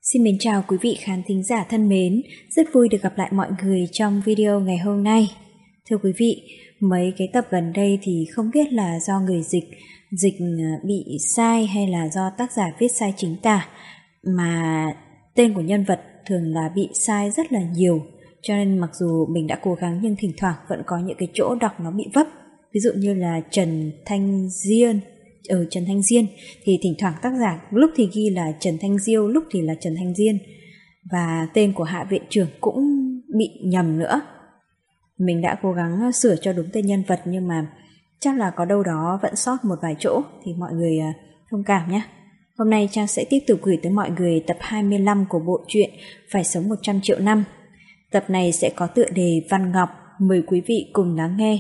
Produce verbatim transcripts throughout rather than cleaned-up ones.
Xin mến chào quý vị khán thính giả thân mến, rất vui được gặp lại mọi người trong video ngày hôm nay. Thưa quý vị, mấy cái tập gần đây thì không biết là do người dịch, dịch bị sai hay là do tác giả viết sai chính tả, mà tên của nhân vật thường là bị sai rất là nhiều, cho nên mặc dù mình đã cố gắng nhưng thỉnh thoảng vẫn có những cái chỗ đọc nó bị vấp. Ví dụ như là Trần Thanh Diên, ở Trần Thanh Diên thì thỉnh thoảng tác giả lúc thì ghi là Trần Thanh Diêu, lúc thì là Trần Thanh Diên, và tên của Hạ viện trưởng cũng bị nhầm nữa. Mình đã cố gắng sửa cho đúng tên nhân vật nhưng mà chắc là có đâu đó vẫn sót một vài chỗ, thì mọi người thông cảm nhé. Hôm nay Trang sẽ tiếp tục gửi tới mọi người tập hai mươi lăm của bộ truyện Phải sống một trăm triệu năm. Tập này sẽ có tựa đề Văn Ngọc, mời quý vị cùng lắng nghe.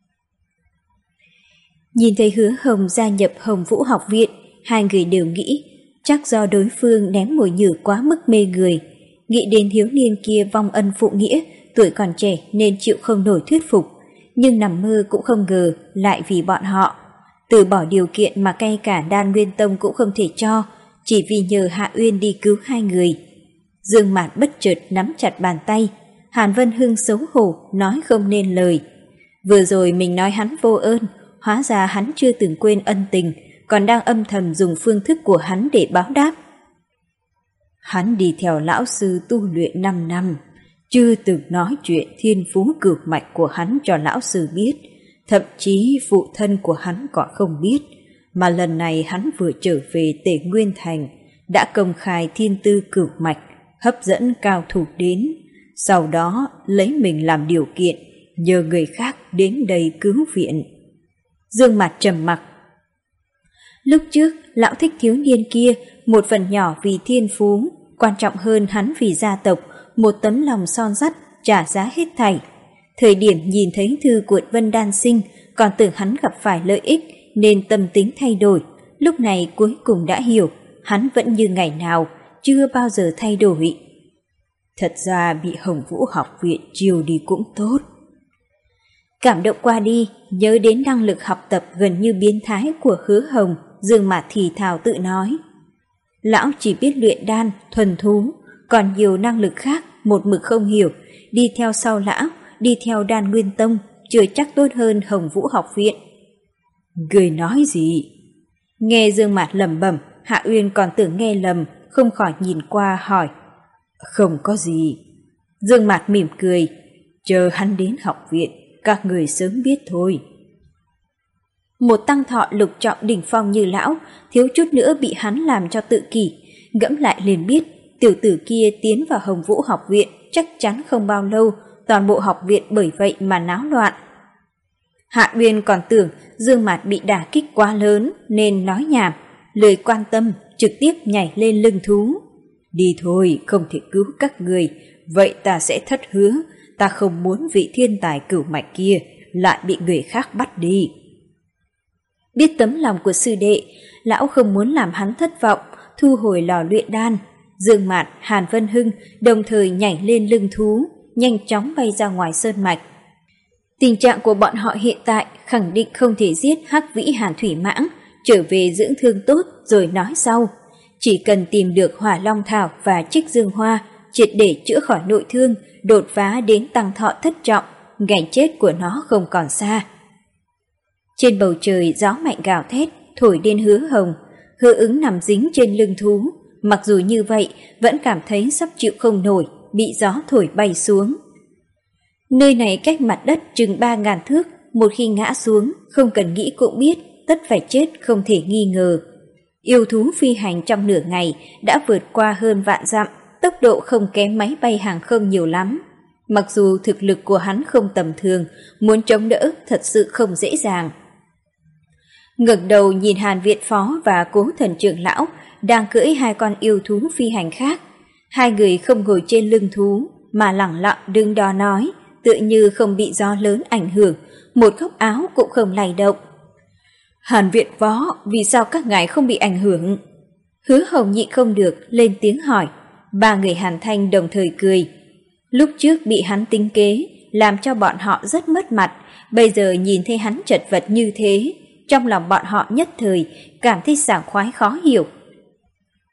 Nhìn thấy Hứa Hồng gia nhập Hồng Vũ học viện, hai người đều nghĩ chắc do đối phương ném mồi nhử quá mức mê người. Nghĩ đến thiếu niên kia vong ân phụ nghĩa, tuổi còn trẻ nên chịu không nổi thuyết phục, nhưng nằm mơ cũng không ngờ lại vì bọn họ từ bỏ điều kiện mà ngay cả Đan Nguyên Tông cũng không thể cho, chỉ vì nhờ Hạ Uyên đi cứu hai người. Dương Mạt bất chợt nắm chặt bàn tay, Hàn Vân Hưng xấu hổ nói không nên lời. Vừa rồi mình nói hắn vô ơn, hóa ra hắn chưa từng quên ân tình, còn đang âm thầm dùng phương thức của hắn để báo đáp. Hắn đi theo lão sư tu luyện năm năm, chưa từng nói chuyện thiên phú cửu mạch của hắn cho lão sư biết, thậm chí phụ thân của hắn còn không biết, mà lần này hắn vừa trở về Tề Nguyên Thành, đã công khai thiên tư cửu mạch, hấp dẫn cao thủ đến, sau đó lấy mình làm điều kiện, nhờ người khác đến đây cứu viện. Dương Mạt trầm mặc. Lúc trước, lão thích thiếu niên kia, một phần nhỏ vì thiên phú, quan trọng hơn hắn vì gia tộc, một tấm lòng son sắt, trả giá hết thảy. Thời điểm nhìn thấy thư của Vân Đan Sinh, còn tưởng hắn gặp phải lợi ích, nên tâm tính thay đổi. Lúc này cuối cùng đã hiểu, hắn vẫn như ngày nào, chưa bao giờ thay đổi. Thật ra bị Hồng Vũ học viện chiều đi cũng tốt. Cảm động qua đi, nhớ đến năng lực học tập gần như biến thái của Hứa Hồng, Dương Mạt thì thào tự nói. Lão chỉ biết luyện đan, thuần thú, còn nhiều năng lực khác một mực không hiểu, đi theo sau lão, đi theo Đan Nguyên Tông, chưa chắc tốt hơn Hồng Vũ học viện. Người nói gì? Nghe Dương Mạt lẩm bẩm, Hạ Uyên còn tưởng nghe lầm, không khỏi nhìn qua hỏi. Không có gì. Dương Mạt mỉm cười, chờ hắn đến học viện, các người sớm biết thôi. Một tăng thọ lục trọng đỉnh phong như lão, thiếu chút nữa bị hắn làm cho tự kỷ, ngẫm lại liền biết, tiểu tử kia tiến vào Hồng Vũ học viện chắc chắn không bao lâu, toàn bộ học viện bởi vậy mà náo loạn. Hạ Uyên còn tưởng Dương Mạt bị đả kích quá lớn nên nói nhảm, lời quan tâm trực tiếp nhảy lên lưng thú. Đi thôi, không thể cứu các người, vậy ta sẽ thất hứa, ta không muốn vị thiên tài cửu mạch kia lại bị người khác bắt đi. Biết tấm lòng của sư đệ, lão không muốn làm hắn thất vọng, thu hồi lò luyện đan. Dương Mạt, Hàn Vân Hưng đồng thời nhảy lên lưng thú, nhanh chóng bay ra ngoài sơn mạch. Tình trạng của bọn họ hiện tại khẳng định không thể giết Hắc Vĩ Hàn Thủy Mãng, trở về dưỡng thương tốt rồi nói sau. Chỉ cần tìm được Hỏa Long Thảo và Trích Dương Hoa, triệt để chữa khỏi nội thương, đột phá đến tăng thọ thất trọng, ngày chết của nó không còn xa. Trên bầu trời gió mạnh gào thét, thổi đến Hứa Hồng. Hứa Ứng nằm dính trên lưng thú, mặc dù như vậy vẫn cảm thấy sắp chịu không nổi, bị gió thổi bay xuống. Nơi này cách mặt đất chừng ba ngàn thước, một khi ngã xuống, không cần nghĩ cũng biết, tất phải chết không thể nghi ngờ. Yêu thú phi hành trong nửa ngày đã vượt qua hơn vạn dặm, tốc độ không kém máy bay hàng không nhiều lắm. Mặc dù thực lực của hắn không tầm thường, muốn chống đỡ thật sự không dễ dàng. Ngẩng đầu nhìn Hàn Viện Phó và Cố Thần trưởng lão đang cưỡi hai con yêu thú phi hành khác. Hai người không ngồi trên lưng thú mà lẳng lặng đứng đó nói, tựa như không bị gió lớn ảnh hưởng, một góc áo cũng không lay động. Hàn Viện Phó, vì sao các ngài không bị ảnh hưởng? Hứa Hồng nhịn không được lên tiếng hỏi. Ba người Hàn Thanh đồng thời cười. Lúc trước bị hắn tính kế, làm cho bọn họ rất mất mặt, bây giờ nhìn thấy hắn chật vật như thế, trong lòng bọn họ nhất thời cảm thấy sảng khoái khó hiểu.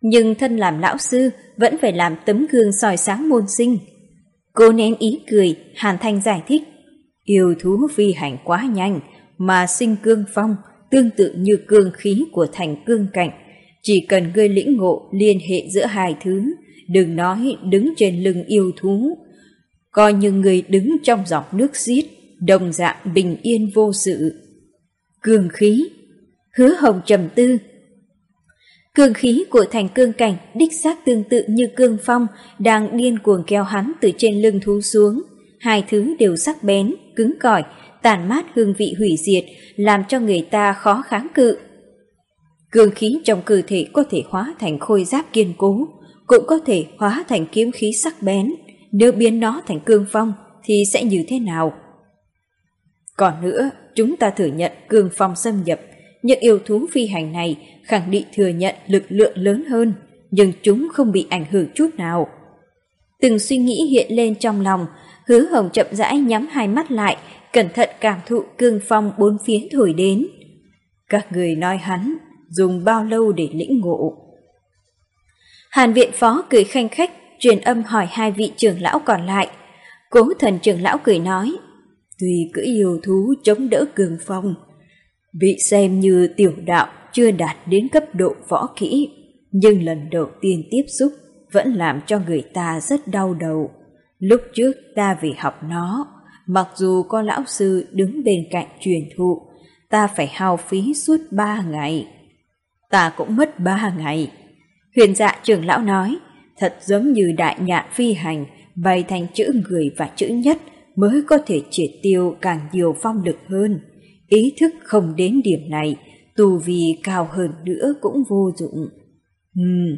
nhưng thân làm lão sư vẫn phải làm tấm gương soi sáng môn sinh. Cố nén ý cười, Hàn Thanh giải thích, yêu thú phi hành quá nhanh mà sinh cương phong, tương tự như cương khí của thành cương cảnh. Chỉ cần ngươi lĩnh ngộ liên hệ giữa hai thứ, đừng nói đứng trên lưng yêu thú, coi như người đứng trong dòng nước xiết, đồng dạng bình yên vô sự. Cương khí. Hứa Hồng trầm tư. Cương khí của thành cương cảnh đích xác tương tự như cương phong đang điên cuồng kéo hắn từ trên lưng thú xuống. Hai thứ đều sắc bén, cứng cỏi, tản mát hương vị hủy diệt, làm cho người ta khó kháng cự. Cương khí trong cơ thể có thể hóa thành khôi giáp kiên cố, cũng có thể hóa thành kiếm khí sắc bén. Nếu biến nó thành cương phong thì sẽ như thế nào? Còn nữa, chúng ta thừa nhận cương phong xâm nhập, những yêu thú phi hành này khẳng định thừa nhận lực lượng lớn hơn, nhưng chúng không bị ảnh hưởng chút nào. Từng suy nghĩ hiện lên trong lòng, Hứa Hồng chậm rãi nhắm hai mắt lại, cẩn thận cảm thụ cương phong bốn phía thổi đến. Các người nói hắn dùng bao lâu để lĩnh ngộ? Hàn viện phó cười khanh khách, truyền âm hỏi hai vị trưởng lão còn lại. Cố Thần trưởng lão cười nói, tuy cưỡi yêu thú chống đỡ cương phong, bị xem như tiểu đạo chưa đạt đến cấp độ võ kỹ, nhưng lần đầu tiên tiếp xúc vẫn làm cho người ta rất đau đầu. Lúc trước ta vì học nó, mặc dù có lão sư đứng bên cạnh truyền thụ, ta phải hao phí suốt ba ngày. Ta cũng mất ba ngày. Huyền Dạ trưởng lão nói, thật giống như đại nhạn phi hành, bay thành chữ người và chữ nhất mới có thể triệt tiêu càng nhiều phong lực hơn. Ý thức không đến điểm này, tu vi cao hơn nữa cũng vô dụng. Hmm.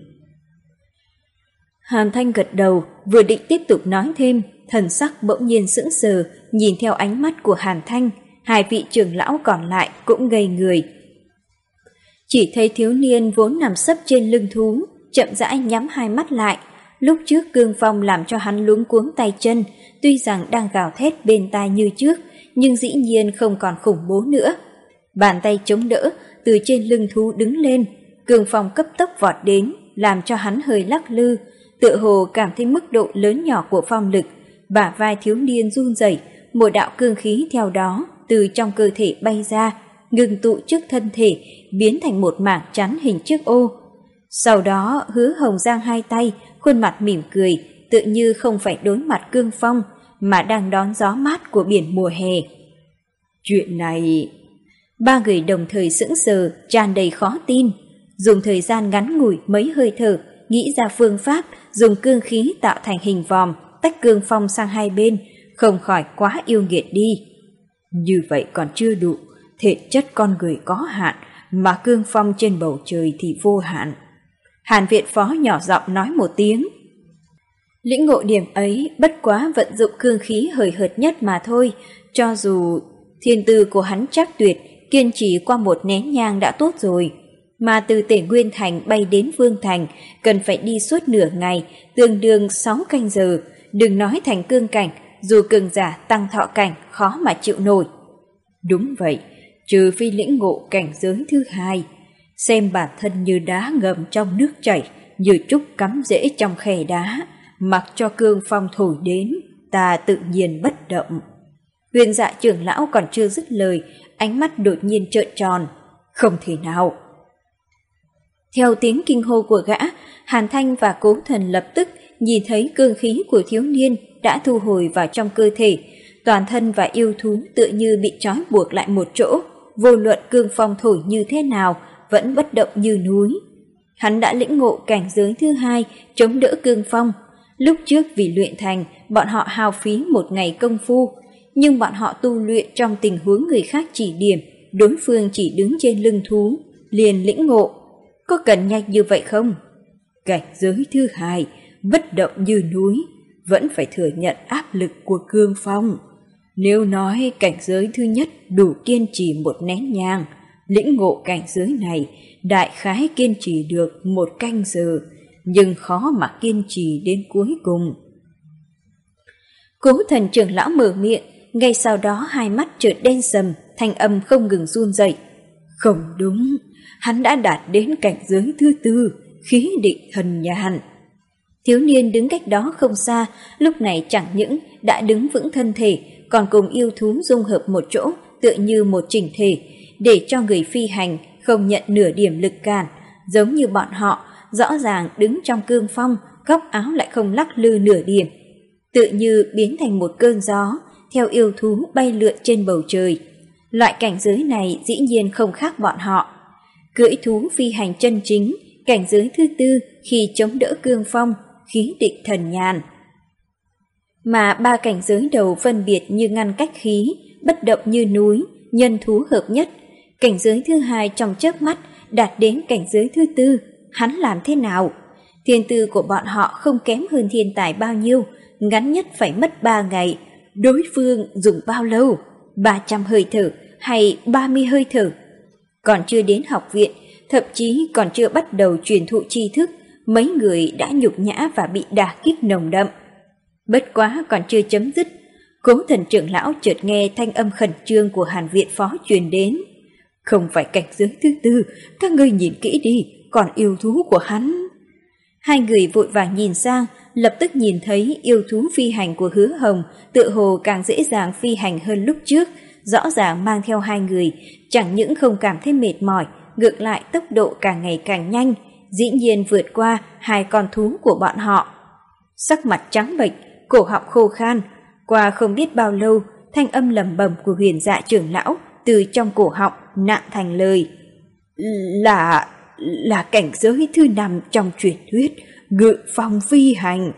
Hàn Thanh gật đầu, vừa định tiếp tục nói thêm, thần sắc bỗng nhiên sững sờ, nhìn theo ánh mắt của Hàn Thanh, hai vị trưởng lão còn lại cũng ngây người. Chỉ thấy thiếu niên vốn nằm sấp trên lưng thú, chậm rãi nhắm hai mắt lại. Lúc trước cương phong làm cho hắn luống cuống tay chân, tuy rằng đang gào thét bên tai như trước, nhưng dĩ nhiên không còn khủng bố nữa. Bàn tay chống đỡ, từ trên lưng thú đứng lên, cương phong cấp tốc vọt đến, làm cho hắn hơi lắc lư, tựa hồ cảm thấy mức độ lớn nhỏ của phong lực. Bả vai thiếu niên run rẩy, một đạo cương khí theo đó từ trong cơ thể bay ra, ngừng tụ trước thân thể, biến thành một mảng chắn hình chiếc ô. Sau đó Hứa Hồng giang hai tay, khuôn mặt mỉm cười, tự như không phải đối mặt cương phong, mà đang đón gió mát của biển mùa hè. Chuyện này... Ba người đồng thời sững sờ, tràn đầy khó tin. Dùng thời gian ngắn ngủi mấy hơi thở, nghĩ ra phương pháp dùng cương khí tạo thành hình vòm, tách cương phong sang hai bên, không khỏi quá yêu nghiệt đi. Như vậy còn chưa đủ, thể chất con người có hạn, mà cương phong trên bầu trời thì vô hạn. Hàn viện phó nhỏ giọng nói một tiếng. Lĩnh ngộ điểm ấy bất quá vận dụng cương khí hời hợt nhất mà thôi, cho dù thiên tư của hắn chắc tuyệt, kiên trì qua một nén nhang đã tốt rồi. Mà từ Tể Nguyên Thành bay đến Vương Thành cần phải đi suốt nửa ngày, tương đương sáu canh giờ, đừng nói thành cương cảnh, dù cường giả tăng thọ cảnh khó mà chịu nổi. Đúng vậy, trừ phi lĩnh ngộ cảnh giới thứ hai, xem bản thân như đá ngầm trong nước chảy, như trúc cắm rễ trong khe đá, mặc cho cương phong thổi đến, ta tự nhiên bất động. Huyền Dạ trưởng lão còn chưa dứt lời, ánh mắt đột nhiên trợn tròn. Không thể nào. Theo tiếng kinh hô của gã, Hàn Thanh và Cố Thần lập tức nhìn thấy cương khí của thiếu niên đã thu hồi vào trong cơ thể, toàn thân và yêu thú tựa như bị trói buộc lại một chỗ, vô luận cương phong thổi như thế nào vẫn bất động như núi. Hắn đã lĩnh ngộ cảnh giới thứ hai, chống đỡ cương phong. Lúc trước vì luyện thành, bọn họ hao phí một ngày công phu, nhưng bọn họ tu luyện trong tình huống người khác chỉ điểm, đối phương chỉ đứng trên lưng thú, liền lĩnh ngộ. Có cần nhanh như vậy không? Cảnh giới thứ hai, bất động như núi, vẫn phải thừa nhận áp lực của cương phong. Nếu nói cảnh giới thứ nhất đủ kiên trì một nén nhang, lĩnh ngộ cảnh giới này đại khái kiên trì được một canh giờ, nhưng khó mà kiên trì đến cuối cùng. Cố Thần trưởng lão mở miệng, ngay sau đó hai mắt chợt đen sầm, thanh âm không ngừng run rẩy. Không đúng, hắn đã đạt đến cảnh giới thứ tư, khí định thần nhàn. Thiếu niên đứng cách đó không xa, lúc này chẳng những đã đứng vững thân thể, còn cùng yêu thú dung hợp một chỗ, tựa như một chỉnh thể, để cho người phi hành không nhận nửa điểm lực cản, giống như bọn họ, rõ ràng đứng trong cương phong, góc áo lại không lắc lư nửa điểm, tự như biến thành một cơn gió, theo yêu thú bay lượn trên bầu trời. Loại cảnh giới này dĩ nhiên không khác bọn họ. Cưỡi thú phi hành chân chính, cảnh giới thứ tư khi chống đỡ cương phong, khí định thần nhàn. Mà ba cảnh giới đầu phân biệt như ngăn cách khí, bất động như núi, nhân thú hợp nhất. Cảnh giới thứ hai trong chớp mắt đạt đến cảnh giới thứ tư, hắn làm thế nào? Thiên tư của bọn họ không kém hơn thiên tài bao nhiêu, ngắn nhất phải mất ba ngày. Đối phương dùng bao lâu? ba trăm hơi thở hay ba mươi hơi thở? Còn chưa đến học viện, thậm chí còn chưa bắt đầu truyền thụ tri thức, mấy người đã nhục nhã và bị đả kích nồng đậm. Bất quá còn chưa chấm dứt, Cố Thần trưởng lão chợt nghe thanh âm khẩn trương của Hàn Viện phó truyền đến. Không phải cảnh giới thứ tư, các ngươi nhìn kỹ đi, còn yêu thú của hắn. Hai người vội vàng nhìn sang, lập tức nhìn thấy yêu thú phi hành của Hứa Hồng tựa hồ càng dễ dàng phi hành hơn lúc trước, rõ ràng mang theo hai người, chẳng những không cảm thấy mệt mỏi, ngược lại tốc độ càng ngày càng nhanh, dĩ nhiên vượt qua hai con thú của bọn họ. Sắc mặt trắng bệch, cổ họng khô khan, qua không biết bao lâu, thanh âm lẩm bẩm của Huyền Dạ trưởng lão từ trong cổ họng nặng thành lời. Là... là cảnh giới thứ năm trong truyền thuyết, ngự phong phi hành.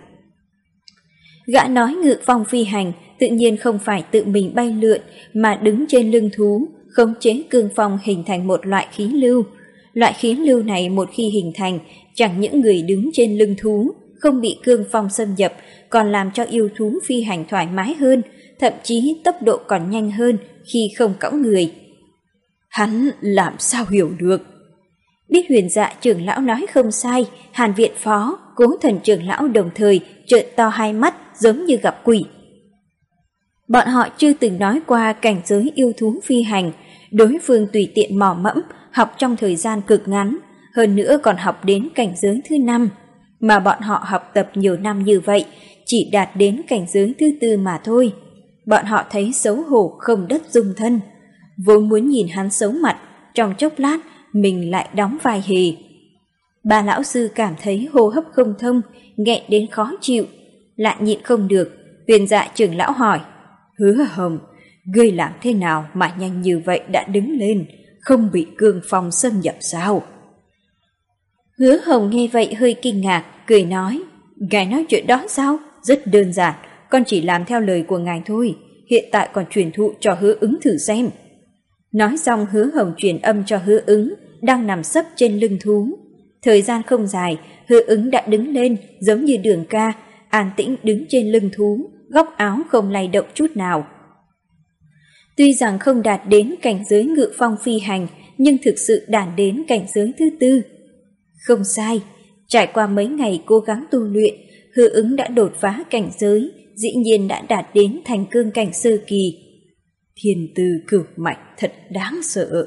Gã nói ngự phong phi hành tự nhiên không phải tự mình bay lượn, mà đứng trên lưng thú, khống chế cương phong hình thành một loại khí lưu. Loại khí lưu này một khi hình thành, chẳng những người đứng trên lưng thú không bị cương phong xâm nhập, còn làm cho yêu thú phi hành thoải mái hơn, thậm chí tốc độ còn nhanh hơn khi không cõng người. Hắn làm sao hiểu được? Biết Huyền Dạ trưởng lão nói không sai, Hàn Viện phó, Cố Thần trưởng lão đồng thời trợn to hai mắt giống như gặp quỷ. Bọn họ chưa từng nói qua cảnh giới yêu thú phi hành, đối phương tùy tiện mò mẫm, học trong thời gian cực ngắn, hơn nữa còn học đến cảnh giới thứ năm, mà bọn họ học tập nhiều năm như vậy, chỉ đạt đến cảnh giới thứ tư mà thôi. Bọn họ thấy xấu hổ không đất dung thân, vốn muốn nhìn hắn xấu mặt, trong chốc lát mình lại đóng vai hề. Ba lão sư cảm thấy hô hấp không thông, nghẹn đến khó chịu, lại nhịn không được. Huyền Dạ trưởng lão hỏi, Hứa Hồng, ngươi làm thế nào mà nhanh như vậy đã đứng lên, không bị cương phong xâm nhập sao? Hứa Hồng nghe vậy hơi kinh ngạc, cười nói, ngài nói chuyện đó sao? Rất đơn giản, con chỉ làm theo lời của ngài thôi, hiện tại còn truyền thụ cho Hứa Ứng thử xem. Nói xong Hứa Hồng truyền âm cho Hứa Ứng, đang nằm sấp trên lưng thú. Thời gian không dài, Hứa Ứng đã đứng lên giống như Đường Ca, an tĩnh đứng trên lưng thú, góc áo không lay động chút nào. Tuy rằng không đạt đến cảnh giới ngự phong phi hành, nhưng thực sự đạt đến cảnh giới thứ tư. Không sai, trải qua mấy ngày cố gắng tu luyện, Hứa Ứng đã đột phá cảnh giới, dĩ nhiên đã đạt đến thành cương cảnh sơ kỳ. Thiên tư cửu mạch thật đáng sợ.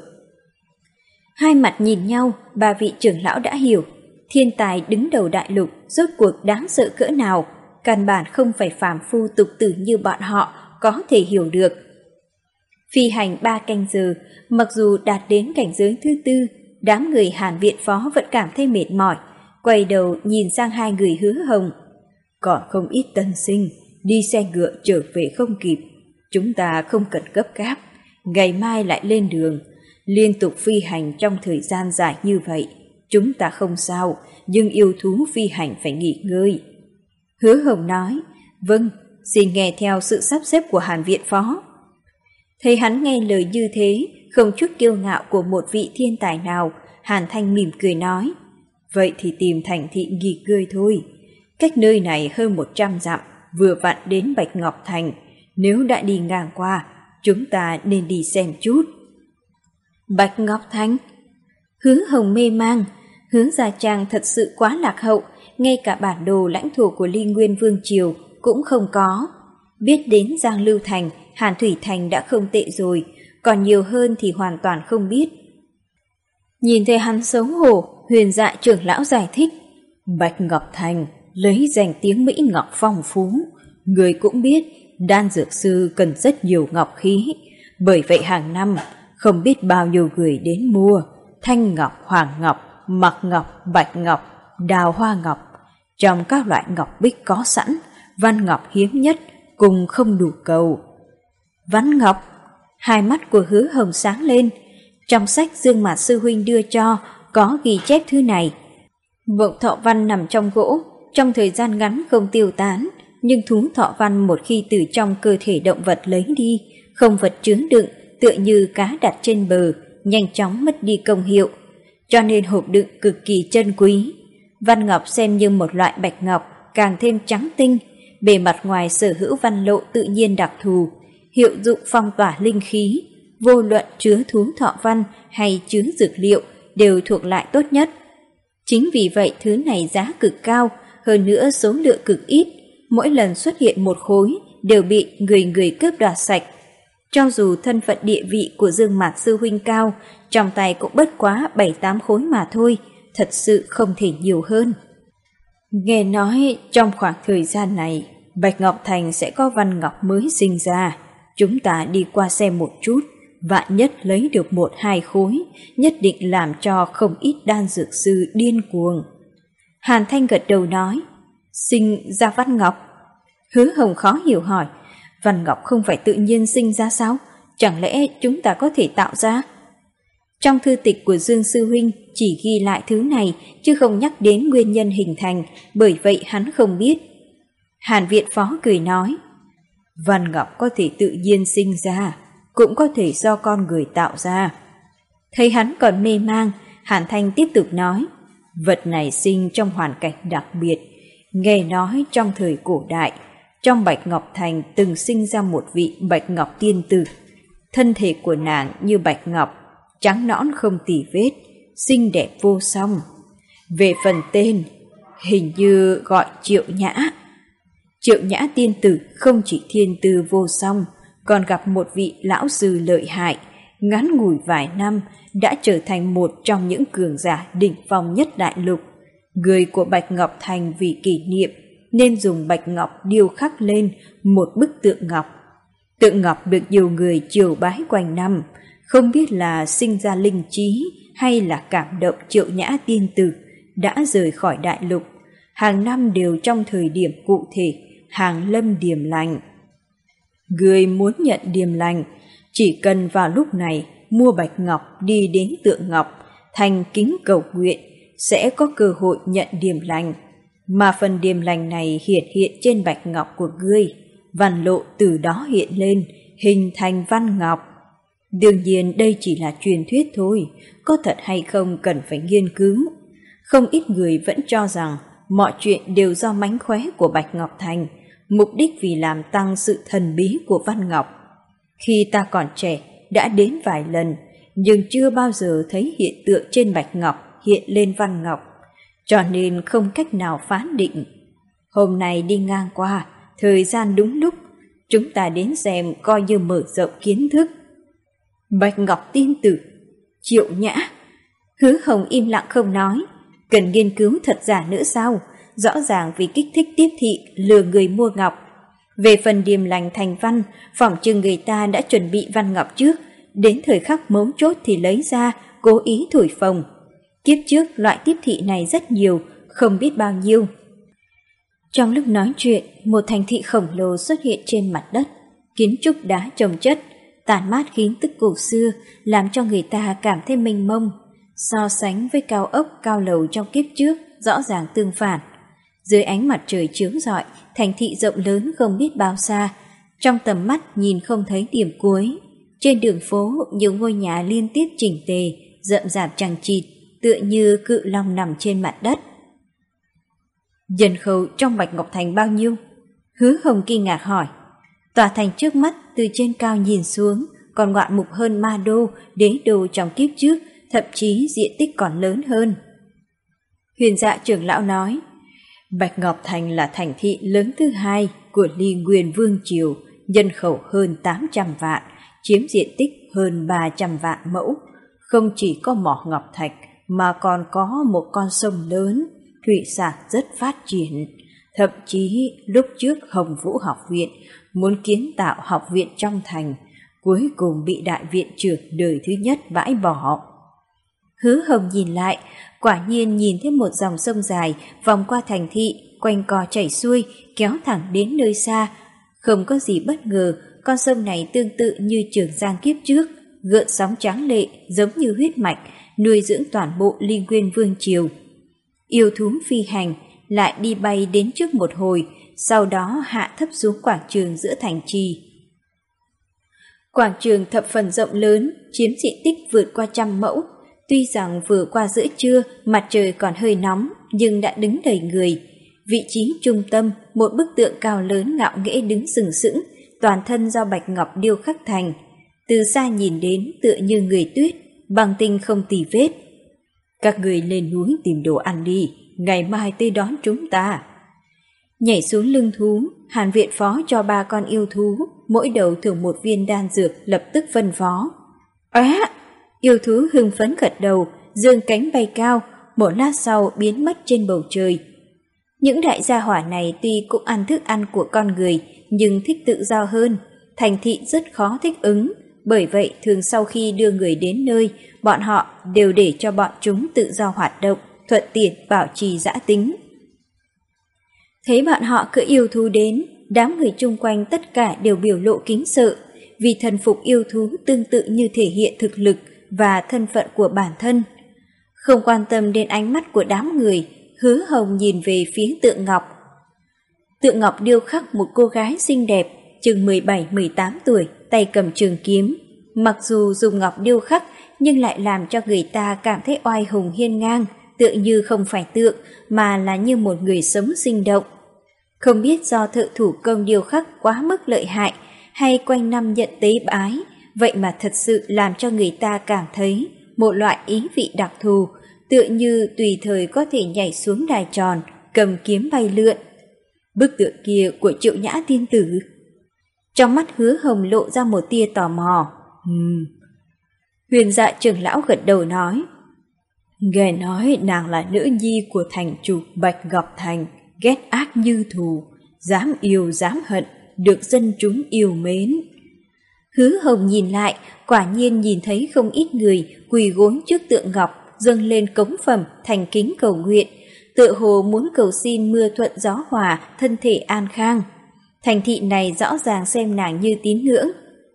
Hai mặt nhìn nhau, ba vị trưởng lão đã hiểu, thiên tài đứng đầu đại lục rốt cuộc đáng sợ cỡ nào, căn bản không phải phàm phu tục tử như bọn họ có thể hiểu được. Phi hành ba canh giờ, mặc dù đạt đến cảnh giới thứ tư, đám người Hàn Viện phó vẫn cảm thấy mệt mỏi, quay đầu nhìn sang hai người Hứa Hồng. Còn không ít tân sinh, đi xe ngựa trở về không kịp, chúng ta không cần gấp gáp, ngày mai lại lên đường. Liên tục phi hành trong thời gian dài như vậy, chúng ta không sao, nhưng yêu thú phi hành phải nghỉ ngơi. Hứa Hồng nói, vâng, xin nghe theo sự sắp xếp của Hàn Viện phó. Thấy hắn nghe lời như thế, không chút kiêu ngạo của một vị thiên tài nào, Hàn Thanh mỉm cười nói, vậy thì tìm thành thị nghỉ ngơi thôi. Cách nơi này hơn một trăm dặm, vừa vặn đến Bạch Ngọc Thành, nếu đã đi ngang qua, chúng ta nên đi xem chút. Bạch Ngọc Thành? Hứa Hồng mê mang, Hứa Gia Trang thật sự quá lạc hậu, ngay cả bản đồ lãnh thổ của Ly Nguyên Vương Triều cũng không có. Biết đến Giang Lưu Thành, Hàn Thủy Thành đã không tệ rồi, còn nhiều hơn thì hoàn toàn không biết. Nhìn thấy hắn xấu hổ, Huyền Dạ trưởng lão giải thích, Bạch Ngọc Thành lấy danh tiếng Mỹ Ngọc phong phú, người cũng biết đan dược sư cần rất nhiều ngọc khí, bởi vậy hàng năm không biết bao nhiêu người đến mua thanh ngọc, hoàng ngọc, mặc ngọc, bạch ngọc, đào hoa ngọc. Trong các loại ngọc bích có sẵn, văn ngọc hiếm nhất cùng không đủ cầu. Văn ngọc? Hai mắt của Hứa Hồng sáng lên. Trong sách Dương Mạt sư huynh đưa cho có ghi chép thứ này. Vọng thọ văn nằm trong gỗ, trong thời gian ngắn không tiêu tán, nhưng thú thọ văn một khi từ trong cơ thể động vật lấy đi, không vật chứa đựng, tựa như cá đặt trên bờ, nhanh chóng mất đi công hiệu, cho nên hộp đựng cực kỳ chân quý. Văn ngọc xem như một loại bạch ngọc, càng thêm trắng tinh, bề mặt ngoài sở hữu văn lộ tự nhiên đặc thù, hiệu dụng phong tỏa linh khí, vô luận chứa thú thọ văn hay chứa dược liệu đều thuộc lại tốt nhất. Chính vì vậy thứ này giá cực cao, hơn nữa số lượng cực ít, mỗi lần xuất hiện một khối đều bị người người cướp đoạt sạch. Cho dù thân phận địa vị của Dương Mạt sư huynh cao, trong tay cũng bất quá bảy tám khối mà thôi, thật sự không thể nhiều hơn. Nghe nói trong khoảng thời gian này, Bạch Ngọc Thành sẽ có văn ngọc mới sinh ra, chúng ta đi qua xem một chút, vạn nhất lấy được một hai khối, nhất định làm cho không ít đan dược sư điên cuồng. Hàn Thanh gật đầu nói, sinh ra văn ngọc? Hứa Hồng khó hiểu hỏi, văn ngọc không phải tự nhiên sinh ra sao? Chẳng lẽ chúng ta có thể tạo ra? Trong thư tịch của Dương sư huynh chỉ ghi lại thứ này, chứ không nhắc đến nguyên nhân hình thành, bởi vậy hắn không biết. Hàn Viện Phó cười nói, văn ngọc có thể tự nhiên sinh ra, cũng có thể do con người tạo ra. Thấy hắn còn mê mang, Hàn Thanh tiếp tục nói, vật này sinh trong hoàn cảnh đặc biệt. Nghe nói trong thời cổ đại, trong Bạch Ngọc Thành từng sinh ra một vị Bạch Ngọc tiên tử. Thân thể của nàng như bạch ngọc, trắng nõn không tì vết, xinh đẹp vô song. Về phần tên, hình như gọi Triệu Nhã. Triệu Nhã tiên tử không chỉ thiên tư vô song, còn gặp một vị lão sư lợi hại, ngắn ngủi vài năm đã trở thành một trong những cường giả đỉnh phong nhất đại lục. Người của Bạch Ngọc Thành vì kỷ niệm nên dùng bạch ngọc điêu khắc lên một bức tượng ngọc. Tượng ngọc được nhiều người triều bái quanh năm, không biết là sinh ra linh trí hay là cảm động Triệu Nhã tiên tử đã rời khỏi đại lục, hàng năm đều trong thời điểm cụ thể hàng lâm điềm lành. Người muốn nhận điềm lành, chỉ cần vào lúc này mua bạch ngọc đi đến tượng ngọc, thành kính cầu nguyện, sẽ có cơ hội nhận điềm lành. Mà phần điềm lành này hiện hiện trên bạch ngọc của ngươi, văn lộ từ đó hiện lên, hình thành văn ngọc. Đương nhiên đây chỉ là truyền thuyết thôi, có thật hay không cần phải nghiên cứu. Không ít người vẫn cho rằng mọi chuyện đều do mánh khóe của Bạch Ngọc Thành, mục đích vì làm tăng sự thần bí của văn ngọc. Khi ta còn trẻ đã đến vài lần, nhưng chưa bao giờ thấy hiện tượng trên bạch ngọc hiện lên văn ngọc, cho nên không cách nào phán định. Hôm nay đi ngang qua, thời gian đúng lúc, chúng ta đến xem coi như mở rộng kiến thức. Bạch Ngọc tiên tử, Triệu Nhã. Hứa Hồng im lặng không nói, cần nghiên cứu thật giả nữa sao? Rõ ràng vì kích thích tiếp thị lừa người mua ngọc. Về phần điềm lành thành văn, phỏng chừng người ta đã chuẩn bị văn ngọc trước, đến thời khắc mấu chốt thì lấy ra, cố ý thổi phồng. Kiếp trước loại tiếp thị này rất nhiều, không biết bao nhiêu. Trong lúc nói chuyện, một thành thị khổng lồ xuất hiện trên mặt đất, kiến trúc đá chồng chất, tản mát khí tức cổ xưa, làm cho người ta cảm thấy mênh mông. So sánh với cao ốc cao lầu trong kiếp trước, rõ ràng tương phản. Dưới ánh mặt trời chiếu rọi, thành thị rộng lớn không biết bao xa, trong tầm mắt nhìn không thấy điểm cuối. Trên đường phố, nhiều ngôi nhà liên tiếp chỉnh tề, rậm rạp chằng chịt, tựa như cự long nằm trên mặt đất. Nhân khẩu trong Bạch Ngọc Thành bao nhiêu? Hứa Hồng kinh ngạc hỏi. Tòa thành trước mắt từ trên cao nhìn xuống, còn ngoạn mục hơn Ma Đô, Đế Đô trong kiếp trước, thậm chí diện tích còn lớn hơn. Huyền Dạ trưởng lão nói, Bạch Ngọc Thành là thành thị lớn thứ hai của Ly Nguyên Vương Triều, nhân khẩu hơn tám trăm vạn, chiếm diện tích hơn ba trăm vạn mẫu. Không chỉ có mỏ ngọc thạch, mà còn có một con sông lớn, thủy sản rất phát triển. Thậm chí lúc trước Hồng Vũ học viện muốn kiến tạo học viện trong thành, cuối cùng bị đại viện trưởng đời thứ nhất bãi bỏ. Hứa Hồng nhìn lại, quả nhiên nhìn thấy một dòng sông dài vòng qua thành thị, quanh co chảy xuôi, kéo thẳng đến nơi xa. Không có gì bất ngờ, con sông này tương tự như Trường Giang kiếp trước, gợn sóng tráng lệ giống như huyết mạch, nuôi dưỡng toàn bộ Linh Nguyên Vương triều. Yêu thú phi hành lại đi bay đến trước một hồi, sau đó hạ thấp xuống quảng trường giữa thành trì. Quảng trường thập phần rộng lớn, chiếm diện tích vượt qua trăm mẫu. Tuy rằng vừa qua giữa trưa, mặt trời còn hơi nóng, nhưng đã đứng đầy người. Vị trí trung tâm, một bức tượng cao lớn ngạo nghễ đứng sừng sững, toàn thân do bạch ngọc điêu khắc thành. Từ xa nhìn đến tựa như người tuyết, bằng tinh không tì vết. Các người lên núi tìm đồ ăn đi, ngày mai tới đón chúng ta. Nhảy xuống lưng thú, Hàn viện phó cho ba con yêu thú, mỗi đầu thưởng một viên đan dược, lập tức phân phó. Á! Yêu thú hưng phấn gật đầu, giương cánh bay cao, một lát sau biến mất trên bầu trời. Những đại gia hỏa này tuy cũng ăn thức ăn của con người, nhưng thích tự do hơn. Thành thị rất khó thích ứng, bởi vậy thường sau khi đưa người đến nơi, bọn họ đều để cho bọn chúng tự do hoạt động, thuận tiện bảo trì dã tính. Thấy bọn họ cứ yêu thú đến, đám người chung quanh tất cả đều biểu lộ kính sợ, vì thần phục yêu thú tương tự như thể hiện thực lực và thân phận của bản thân. Không quan tâm đến ánh mắt của đám người, Hứa Hồng nhìn về phía tượng ngọc. Tượng ngọc điêu khắc một cô gái xinh đẹp, chừng mười bảy mười tám tuổi, tay cầm trường kiếm. Mặc dù dùng ngọc điêu khắc, nhưng lại làm cho người ta cảm thấy oai hùng hiên ngang, tựa như không phải tượng, mà là như một người sống sinh động. Không biết do thợ thủ công điêu khắc quá mức lợi hại, hay quanh năm nhận tế bái, vậy mà thật sự làm cho người ta cảm thấy một loại ý vị đặc thù, tựa như tùy thời có thể nhảy xuống đài tròn, cầm kiếm bay lượn. Bức tượng kia của Triệu Nhã tiên tử. Trong mắt Hứa Hồng lộ ra một tia tò mò. Ừm. Huyền Dạ trưởng lão gật đầu nói. Nghe nói nàng là nữ nhi của thành chủ Bạch Ngọc Thành, ghét ác như thù, dám yêu dám hận, được dân chúng yêu mến. Hứa Hồng nhìn lại, quả nhiên nhìn thấy không ít người quỳ gối trước tượng ngọc, dâng lên cống phẩm thành kính cầu nguyện, tựa hồ muốn cầu xin mưa thuận gió hòa, thân thể an khang. Thành thị này rõ ràng xem nàng như tín ngưỡng.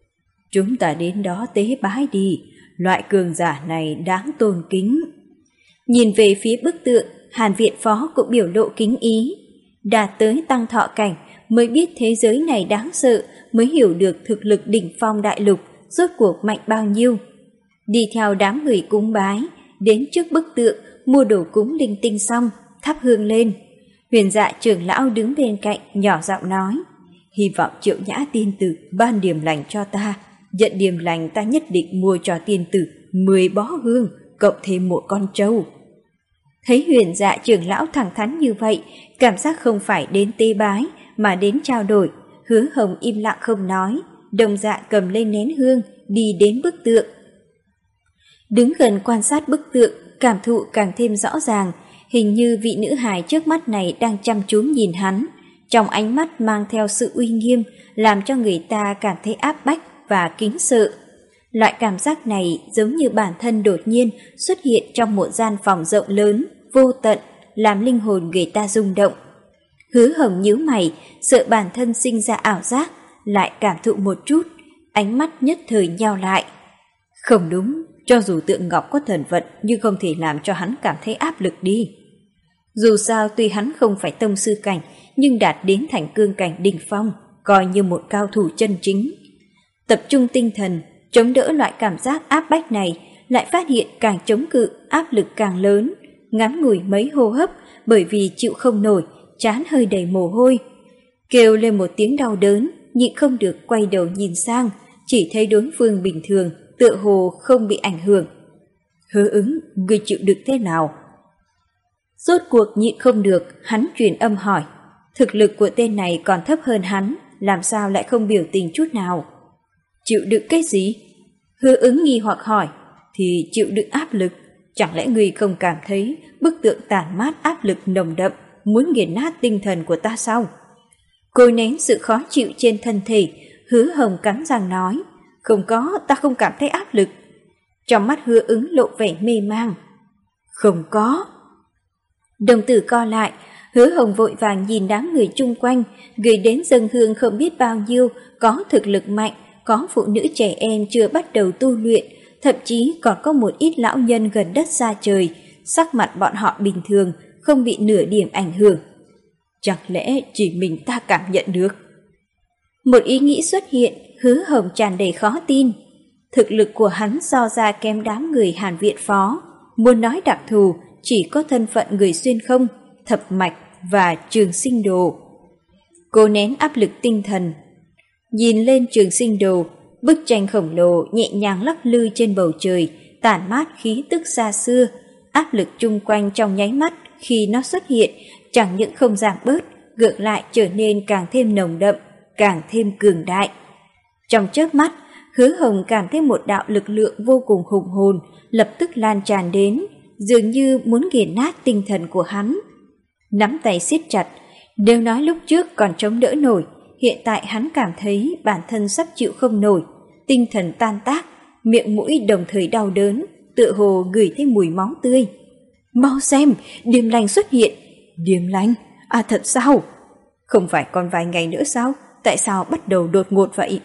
Chúng ta đến đó tế bái đi, loại cường giả này đáng tôn kính. Nhìn về phía bức tượng, Hàn viện phó cũng biểu lộ kính ý. Đạt tới tăng thọ cảnh mới biết thế giới này đáng sợ, mới hiểu được thực lực đỉnh phong đại lục rốt cuộc mạnh bao nhiêu. Đi theo đám người cúng bái, đến trước bức tượng, mua đồ cúng linh tinh xong, thắp hương lên. Huyền Dạ trưởng lão đứng bên cạnh, nhỏ giọng nói, hy vọng Triệu Nhã tiên tử ban điểm lành cho ta, nhận điểm lành ta nhất định mua cho tiên tử mười bó hương, cộng thêm một con trâu. Thấy Huyền Dạ trưởng lão thẳng thắn như vậy, cảm giác không phải đến tế bái, mà đến trao đổi. Hứa Hồng im lặng không nói, đồng dạ cầm lên nén hương, đi đến bức tượng. Đứng gần quan sát bức tượng, cảm thụ càng thêm rõ ràng, hình như vị nữ hài trước mắt này đang chăm chú nhìn hắn, trong ánh mắt mang theo sự uy nghiêm, làm cho người ta cảm thấy áp bách và kính sợ. Loại cảm giác này giống như bản thân đột nhiên xuất hiện trong một gian phòng rộng lớn, vô tận, làm linh hồn người ta rung động. Hứa Hồng nhíu mày, sợ bản thân sinh ra ảo giác, lại cảm thụ một chút, ánh mắt nhất thời nheo lại. Không đúng, cho dù tượng ngọc có thần vận nhưng không thể làm cho hắn cảm thấy áp lực đi. Dù sao tuy hắn không phải tông sư cảnh, nhưng đạt đến thành cương cảnh đỉnh phong, coi như một cao thủ chân chính. Tập trung tinh thần, chống đỡ loại cảm giác áp bách này, lại phát hiện càng chống cự, áp lực càng lớn, ngắn ngủi mấy hô hấp, bởi vì chịu không nổi, trán hơi đầy mồ hôi. Kêu lên một tiếng đau đớn, nhịn không được quay đầu nhìn sang, chỉ thấy đối phương bình thường, tựa hồ không bị ảnh hưởng. Hứa Ứng, người chịu đựng thế nào? Rốt cuộc nhịn không được, hắn truyền âm hỏi. Thực lực của tên này còn thấp hơn hắn, làm sao lại không biểu tình chút nào? Chịu đựng cái gì? Hứa Ứng nghi hoặc hỏi. Thì chịu đựng áp lực, Chẳng lẽ ngươi không cảm thấy bức tượng tàn mát áp lực nồng đậm muốn nghiền nát tinh thần của ta sao? Cô nén sự khó chịu trên thân thể, Hứa Hồng cắn răng nói, không có, ta không cảm thấy áp lực. Trong mắt Hứa Ứng lộ vẻ mê mang. Không có. Đồng tử co lại, Hứa Hồng vội vàng nhìn đám người chung quanh, gửi đến dâng hương không biết bao nhiêu, có thực lực mạnh, có phụ nữ trẻ em chưa bắt đầu tu luyện, thậm chí còn có một ít lão nhân gần đất xa trời, sắc mặt bọn họ bình thường, không bị nửa điểm ảnh hưởng. Chẳng lẽ chỉ mình ta cảm nhận được? Một ý nghĩ xuất hiện, Hứa Hồng tràn đầy khó tin. Thực lực của hắn so ra kém đám người Hàn Viện Phó, muốn nói đặc thù chỉ có thân phận người xuyên không, thập mạch và Trường Sinh Đồ. Cô nén áp lực tinh thần, nhìn lên Trường Sinh Đồ, bức tranh khổng lồ nhẹ nhàng lắc lư trên bầu trời, tản mát khí tức xa xưa, áp lực chung quanh trong nháy mắt khi nó xuất hiện chẳng những không giảm bớt, ngược lại trở nên càng thêm nồng đậm, càng thêm cường đại. Trong chớp mắt, Hứa Hồng cảm thấy một đạo lực lượng vô cùng hùng hồn lập tức lan tràn đến, dường như muốn nghiền nát tinh thần của hắn. Nắm tay siết chặt, nếu nói lúc trước còn chống đỡ nổi, hiện tại hắn cảm thấy bản thân sắp chịu không nổi, tinh thần tan tác, miệng mũi đồng thời đau đớn, tựa hồ ngửi thấy mùi máu tươi. Mau xem, Điềm Lành xuất hiện. Điềm Lành? À thật sao? Không phải còn vài ngày nữa sao? Tại sao bắt đầu đột ngột vậy?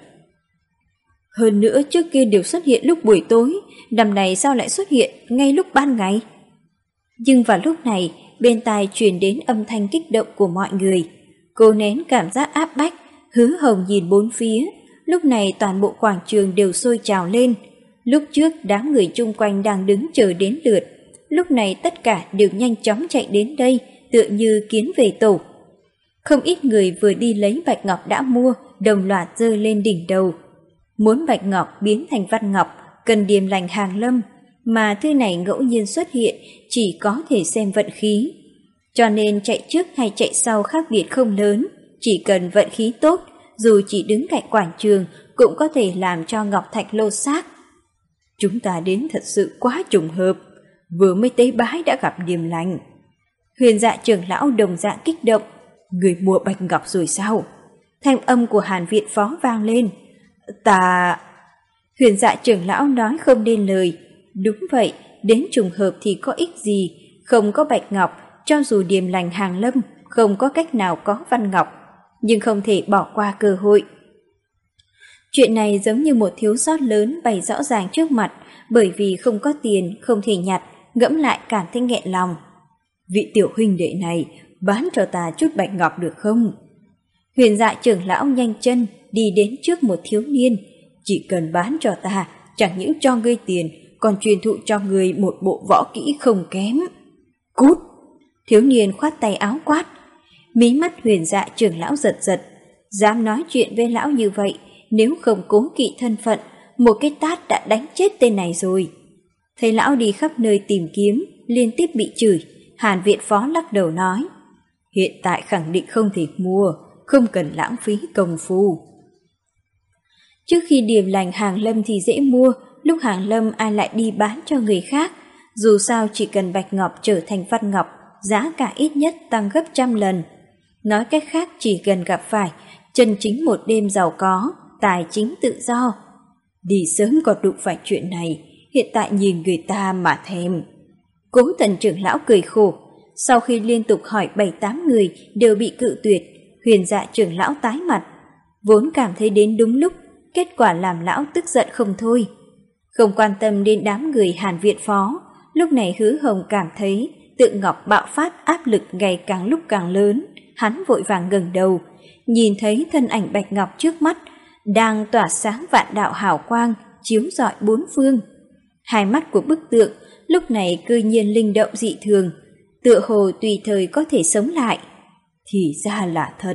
Hơn nữa trước kia đều xuất hiện lúc buổi tối, năm này sao lại xuất hiện ngay lúc ban ngày? Nhưng vào lúc này, bên tai truyền đến âm thanh kích động của mọi người. Cô nén cảm giác áp bách, Hứa Hồng nhìn bốn phía, lúc này toàn bộ quảng trường đều sôi trào lên. Lúc trước đám người chung quanh đang đứng chờ đến lượt, lúc này tất cả đều nhanh chóng chạy đến đây, tựa như kiến về tổ. Không ít người vừa đi lấy bạch ngọc đã mua, đồng loạt giơ lên đỉnh đầu. Muốn bạch ngọc biến thành văn ngọc, cần Điềm Lành hàng lâm, mà thứ này ngẫu nhiên xuất hiện, chỉ có thể xem vận khí. Cho nên chạy trước hay chạy sau khác biệt không lớn, chỉ cần vận khí tốt, dù chỉ đứng cạnh quảng trường cũng có thể làm cho ngọc thạch lô xác. Chúng ta đến thật sự quá trùng hợp, vừa mới tế bái đã gặp Điềm Lành. Huyền Dạ trưởng lão đồng dạng kích động. Người mua bạch ngọc rồi sao? Thanh âm của Hàn Viện Phó vang lên. Ta... Huyền Dạ trưởng lão nói không nên lời. Đúng vậy, đến trùng hợp thì có ích gì, không có bạch ngọc, cho dù Điềm Lành hàng lâm, không có cách nào có văn ngọc, nhưng không thể bỏ qua cơ hội. Chuyện này giống như một thiếu sót lớn bày rõ ràng trước mặt, bởi vì không có tiền, không thể nhặt, ngẫm lại cảm thấy nghẹn lòng. Vị tiểu huynh đệ này, bán cho ta chút bạch ngọc được không? Huyền Dạ trưởng lão nhanh chân đi đến trước một thiếu niên. Chỉ cần bán cho ta, chẳng những cho ngươi tiền, còn truyền thụ cho ngươi một bộ võ kỹ không kém. Cút! Thiếu niên khoát tay áo quát. Mí mắt Huyền Dạ trưởng lão giật giật. Dám nói chuyện với lão như vậy, nếu không cố kỵ thân phận, một cái tát đã đánh chết tên này rồi. Thấy lão đi khắp nơi tìm kiếm, liên tiếp bị chửi, Hàn Viện Phó lắc đầu nói. Hiện tại khẳng định không thể mua, không cần lãng phí công phu. Trước khi Điềm Lành hàng lâm thì dễ mua, lúc hàng lâm ai lại đi bán cho người khác. Dù sao chỉ cần bạch ngọc trở thành văn ngọc, giá cả ít nhất tăng gấp trăm lần. Nói cách khác chỉ cần gặp phải, chân chính một đêm giàu có, tài chính tự do. Đi sớm còn đụng phải chuyện này, hiện tại nhìn người ta mà thèm. Cố Tần trưởng lão cười khổ, sau khi liên tục hỏi bảy tám người đều bị cự tuyệt, Huyền Dạ trưởng lão tái mặt, vốn cảm thấy đến đúng lúc, kết quả làm lão tức giận không thôi. Không quan tâm đến đám người Hàn Viện Phó, lúc này Hứa Hồng cảm thấy Tượng Ngọc bạo phát áp lực ngày càng lúc càng lớn, hắn vội vàng ngẩng đầu, nhìn thấy thân ảnh bạch ngọc trước mắt, đang tỏa sáng vạn đạo hào quang, chiếu rọi bốn phương. Hai mắt của bức tượng lúc này cư nhiên linh động dị thường, tựa hồ tùy thời có thể sống lại. Thì ra là thật.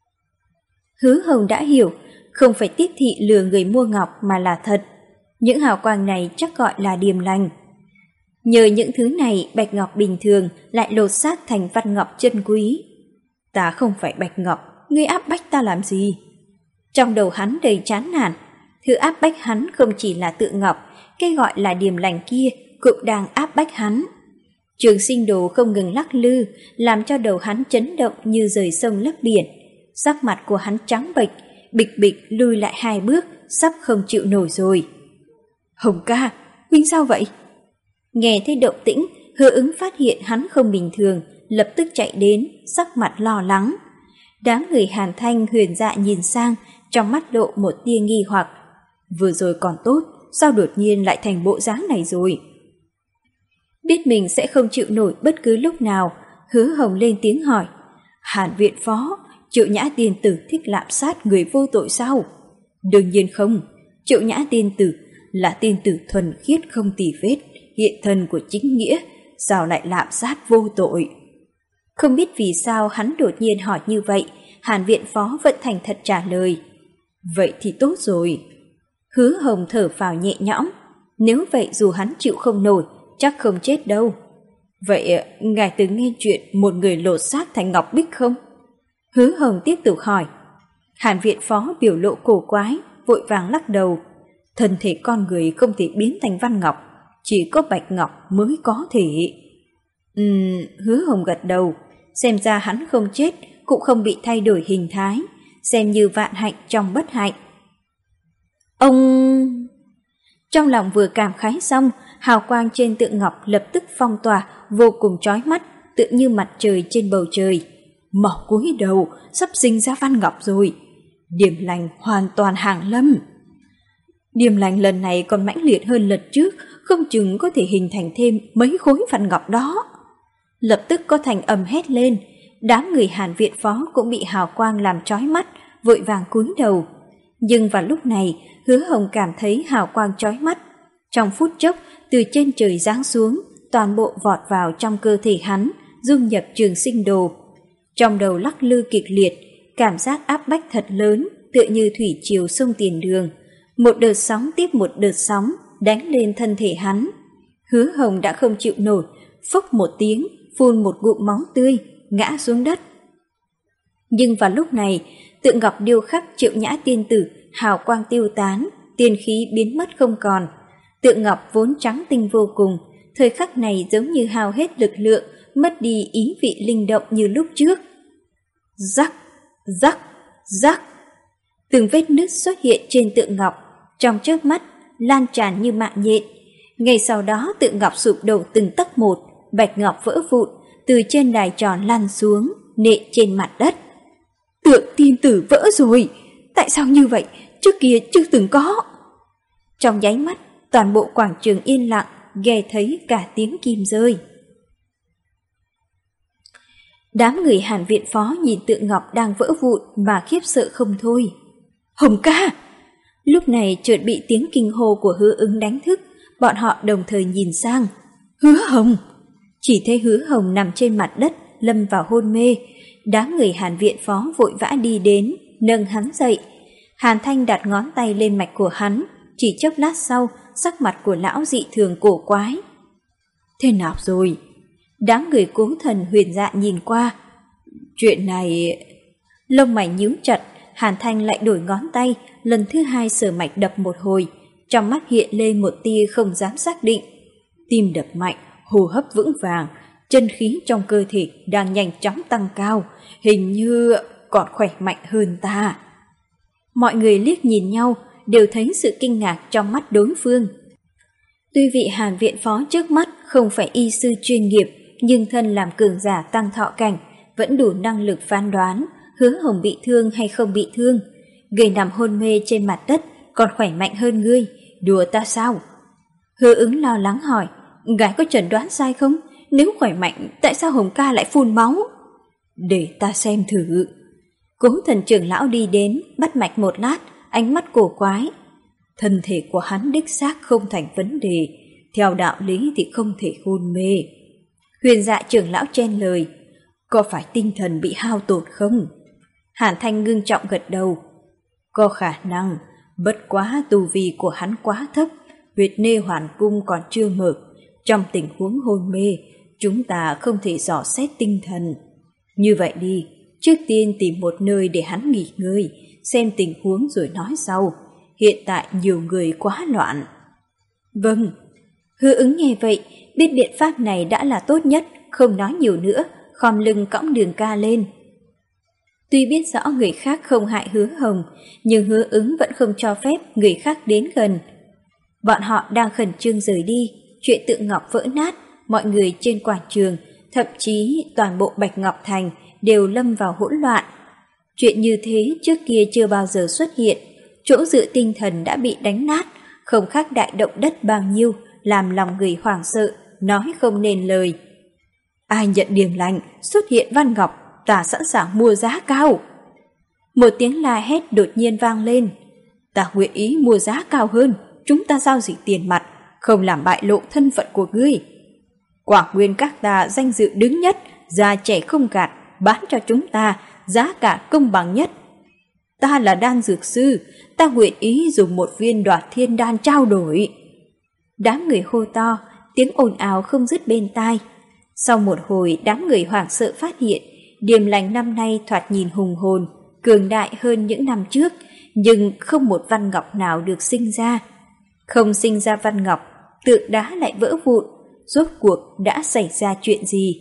Hứa Hồng đã hiểu, không phải tiếp thị lừa người mua ngọc mà là thật. Những hào quang này chắc gọi là Điềm Lành. Nhờ những thứ này, bạch ngọc bình thường lại lột xác thành văn ngọc chân quý. Ta không phải bạch ngọc, ngươi áp bách ta làm gì? Trong đầu hắn đầy chán nản, thứ áp bách hắn không chỉ là Tượng Ngọc, cái gọi là Điềm Lành kia cũng đang áp bách hắn. Trường sinh đồ không ngừng lắc lư, làm cho đầu hắn chấn động như rời sông lấp biển. Sắc mặt của hắn trắng bệch, bịch bịch lùi lại hai bước, sắp không chịu nổi rồi. Hồng ca, huynh sao vậy? Nghe thấy động tĩnh, Hứa Ứng phát hiện hắn không bình thường, lập tức chạy đến, sắc mặt lo lắng. Đám người Hàn Thanh Huyền Dạ nhìn sang, trong mắt lộ một tia nghi hoặc. Vừa rồi còn tốt, sao đột nhiên lại thành bộ dáng này rồi? Biết mình sẽ không chịu nổi bất cứ lúc nào, Hứa Hồng lên tiếng hỏi. Hàn viện phó, Triệu Nhã tiên tử thích lạm sát người vô tội sao? Đương nhiên không, Triệu Nhã tiên tử là tiên tử thuần khiết không tì vết, hiện thân của chính nghĩa, sao lại lạm sát vô tội? Không biết vì sao hắn đột nhiên hỏi như vậy, Hàn viện phó vẫn thành thật trả lời. Vậy thì tốt rồi. Hứa Hồng thở phào nhẹ nhõm, nếu vậy dù hắn chịu không nổi, chắc không chết đâu. Vậy ngài từng nghe chuyện một người lột xác thành ngọc bích không? Hứa Hồng tiếp tục hỏi. Hàn viện phó biểu lộ cổ quái, vội vàng lắc đầu. Thân thể con người không thể biến thành văn ngọc, chỉ có bạch ngọc mới có thể. Ừm, Hứa Hồng gật đầu, xem ra hắn không chết, cũng không bị thay đổi hình thái, xem như vạn hạnh trong bất hạnh. Ông... Trong lòng vừa cảm khái xong, hào quang trên tượng ngọc lập tức phong tỏa, vô cùng chói mắt, tựa như mặt trời trên bầu trời. Mau cúi đầu, sắp sinh ra văn ngọc rồi. Điểm lành hoàn toàn hàng lâm. Điểm lành lần này còn mãnh liệt hơn lần trước, không chừng có thể hình thành thêm mấy khối văn ngọc đó. Lập tức có thành âm hét lên, đám người Hàn viện phó cũng bị hào quang làm chói mắt, vội vàng cúi đầu. Nhưng vào lúc này, Hứa Hồng cảm thấy hào quang chói mắt. Trong phút chốc, từ trên trời giáng xuống, toàn bộ vọt vào trong cơ thể hắn, dung nhập trường sinh đồ. Trong đầu lắc lư kịch liệt, cảm giác áp bách thật lớn, tựa như thủy triều sông tiền đường. Một đợt sóng tiếp một đợt sóng, đánh lên thân thể hắn. Hứa Hồng đã không chịu nổi, phốc một tiếng, phun một ngụm máu tươi, ngã xuống đất. Nhưng vào lúc này, tượng ngọc điêu khắc Triệu Nhã tiên tử, hào quang tiêu tán, tiên khí biến mất không còn. Tượng ngọc vốn trắng tinh vô cùng, thời khắc này giống như hao hết lực lượng, mất đi ý vị linh động như lúc trước. Rắc, rắc, rắc. Từng vết nứt xuất hiện trên tượng ngọc, trong chớp mắt lan tràn như mạng nhện. Ngay sau đó tượng ngọc sụp đổ từng tấc một, bạch ngọc vỡ vụn, từ trên đài tròn lăn xuống, nện trên mặt đất. Tượng tiên tử vỡ rồi, tại sao như vậy, trước kia chưa từng có. Trong nháy mắt, toàn bộ quảng trường yên lặng, nghe thấy cả tiếng kim rơi. Đám người Hàn viện phó nhìn tượng ngọc đang vỡ vụn mà khiếp sợ không thôi. Hồng ca! Lúc này chợt bị tiếng kinh hô của Hứa Ứng đánh thức, bọn họ đồng thời nhìn sang. Hứa Hồng! Chỉ thấy Hứa Hồng nằm trên mặt đất, lâm vào hôn mê. Đám người Hàn viện phó vội vã đi đến, nâng hắn dậy. Hàn Thanh đặt ngón tay lên mạch của hắn, chỉ chốc lát sau, sắc mặt của lão dị thường cổ quái. Thế nào rồi? Đám người Cố Thần Huyền Dạ nhìn qua. Chuyện này... Lông mày nhíu chặt, Hàn Thanh lại đổi ngón tay, lần thứ hai sờ mạch đập một hồi, trong mắt hiện lên một tia không dám xác định. Tim đập mạnh, hô hấp vững vàng, chân khí trong cơ thể đang nhanh chóng tăng cao, hình như còn khỏe mạnh hơn ta. Mọi người liếc nhìn nhau, đều thấy sự kinh ngạc trong mắt đối phương. Tuy vị Hàn viện phó trước mắt không phải y sư chuyên nghiệp, nhưng thân làm cường giả tăng thọ cảnh, vẫn đủ năng lực phán đoán Hứa Hồng bị thương hay không bị thương. Người nằm hôn mê trên mặt đất còn khỏe mạnh hơn ngươi, đùa ta sao? Hứa Ứng lo lắng hỏi, gái có chẩn đoán sai không? Nếu khỏe mạnh, tại sao Hồng ca lại phun máu? Để ta xem thử. Cố Thần trưởng lão đi đến, bắt mạch một lát, ánh mắt cổ quái. Thân thể của hắn đích xác không thành vấn đề, theo đạo lý thì không thể hôn mê. Huyền Dạ trưởng lão chen lời, có phải tinh thần bị hao tổn không? Hàn Thanh ngưng trọng gật đầu. Có khả năng, bất quá tu vi của hắn quá thấp, huyệt nê hoàn cung còn chưa mở. Trong tình huống hôn mê, chúng ta không thể dò xét tinh thần. Như vậy đi, trước tiên tìm một nơi để hắn nghỉ ngơi, xem tình huống rồi nói sau. Hiện tại nhiều người quá loạn. Vâng. Hứa Ứng nghe vậy, biết biện pháp này đã là tốt nhất, không nói nhiều nữa, khom lưng cõng Đường Ca lên. Tuy biết rõ người khác không hại Hứa Hồng, nhưng Hứa Ứng vẫn không cho phép người khác đến gần. Bọn họ đang khẩn trương rời đi, chuyện Tượng Ngọc vỡ nát, mọi người trên quảng trường, thậm chí toàn bộ Bạch Ngọc Thành đều lâm vào hỗn loạn. Chuyện như thế trước kia chưa bao giờ xuất hiện, chỗ dựa tinh thần đã bị đánh nát, không khác đại động đất bao nhiêu, làm lòng người hoảng sợ, nói không nên lời. Ai nhận điểm lành, xuất hiện Văn Ngọc, ta sẵn sàng mua giá cao. Một tiếng la hét đột nhiên vang lên. Ta nguyện ý mua giá cao hơn, chúng ta giao dịch tiền mặt, không làm bại lộ thân phận của ngươi. Quả nguyên các ta danh dự đứng nhất, già trẻ không gạt, bán cho chúng ta, giá cả công bằng nhất. Ta là đan dược sư, ta nguyện ý dùng một viên Đoạt Thiên đan trao đổi. Đám người hô to, tiếng ồn ào không dứt bên tai. Sau một hồi đám người hoảng sợ phát hiện, Điềm Lành năm nay thoạt nhìn hùng hồn, cường đại hơn những năm trước, nhưng không một Văn Ngọc nào được sinh ra. Không sinh ra Văn Ngọc, tượng đá lại vỡ vụn, rốt cuộc đã xảy ra chuyện gì?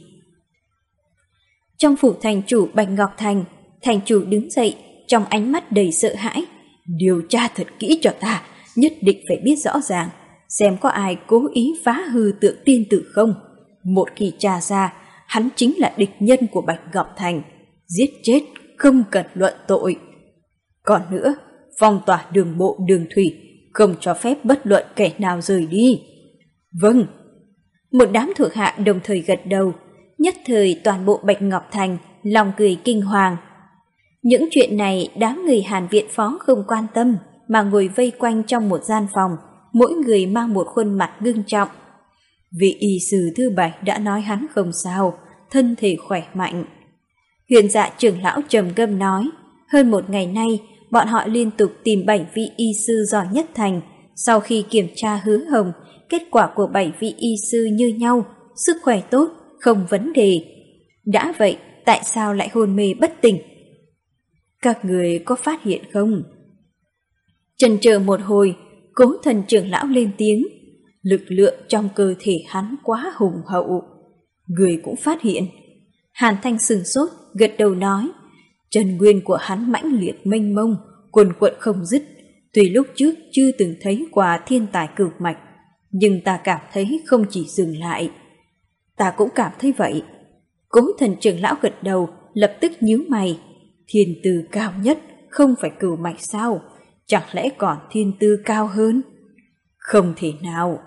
Trong phủ thành chủ Bạch Ngọc Thành, thành chủ đứng dậy, trong ánh mắt đầy sợ hãi. Điều tra thật kỹ cho ta, nhất định phải biết rõ ràng, xem có ai cố ý phá hư tượng tiên tử không. Một khi tra ra, hắn chính là địch nhân của Bạch Ngọc Thành, giết chết không cần luận tội. Còn nữa, phong tỏa đường bộ đường thủy, không cho phép bất luận kẻ nào rời đi. Vâng. Một đám thuộc hạ đồng thời gật đầu, nhất thời toàn bộ Bạch Ngọc Thành lòng cười kinh hoàng. Những chuyện này đám người Hàn Viện Phó không quan tâm, mà ngồi vây quanh trong một gian phòng, mỗi người mang một khuôn mặt ngưng trọng. Vị y sư thứ bảy đã nói hắn không sao, thân thể khỏe mạnh. Huyền Dạ trưởng lão trầm ngâm nói, hơn một ngày nay, bọn họ liên tục tìm bảy vị y sư giỏi nhất thành. Sau khi kiểm tra Hứa Hồng, kết quả của bảy vị y sư như nhau, sức khỏe tốt, không vấn đề. Đã vậy, tại sao lại hôn mê bất tỉnh? Các người có phát hiện không? Chần chờ một hồi, Cố Thần trưởng lão lên tiếng. Lực lượng trong cơ thể hắn quá hùng hậu. Người cũng phát hiện. Hàn Thanh sừng sốt, gật đầu nói. Chân nguyên của hắn mãnh liệt mênh mông, quần quận không dứt. Tuy lúc trước chưa từng thấy qua thiên tài cửu mạch, nhưng ta cảm thấy không chỉ dừng lại. Ta cũng cảm thấy vậy. Cố Thần trưởng lão gật đầu, lập tức nhíu mày. Thiên tư cao nhất không phải cửu mạch sao? Chẳng lẽ còn thiên tư cao hơn? Không thể nào.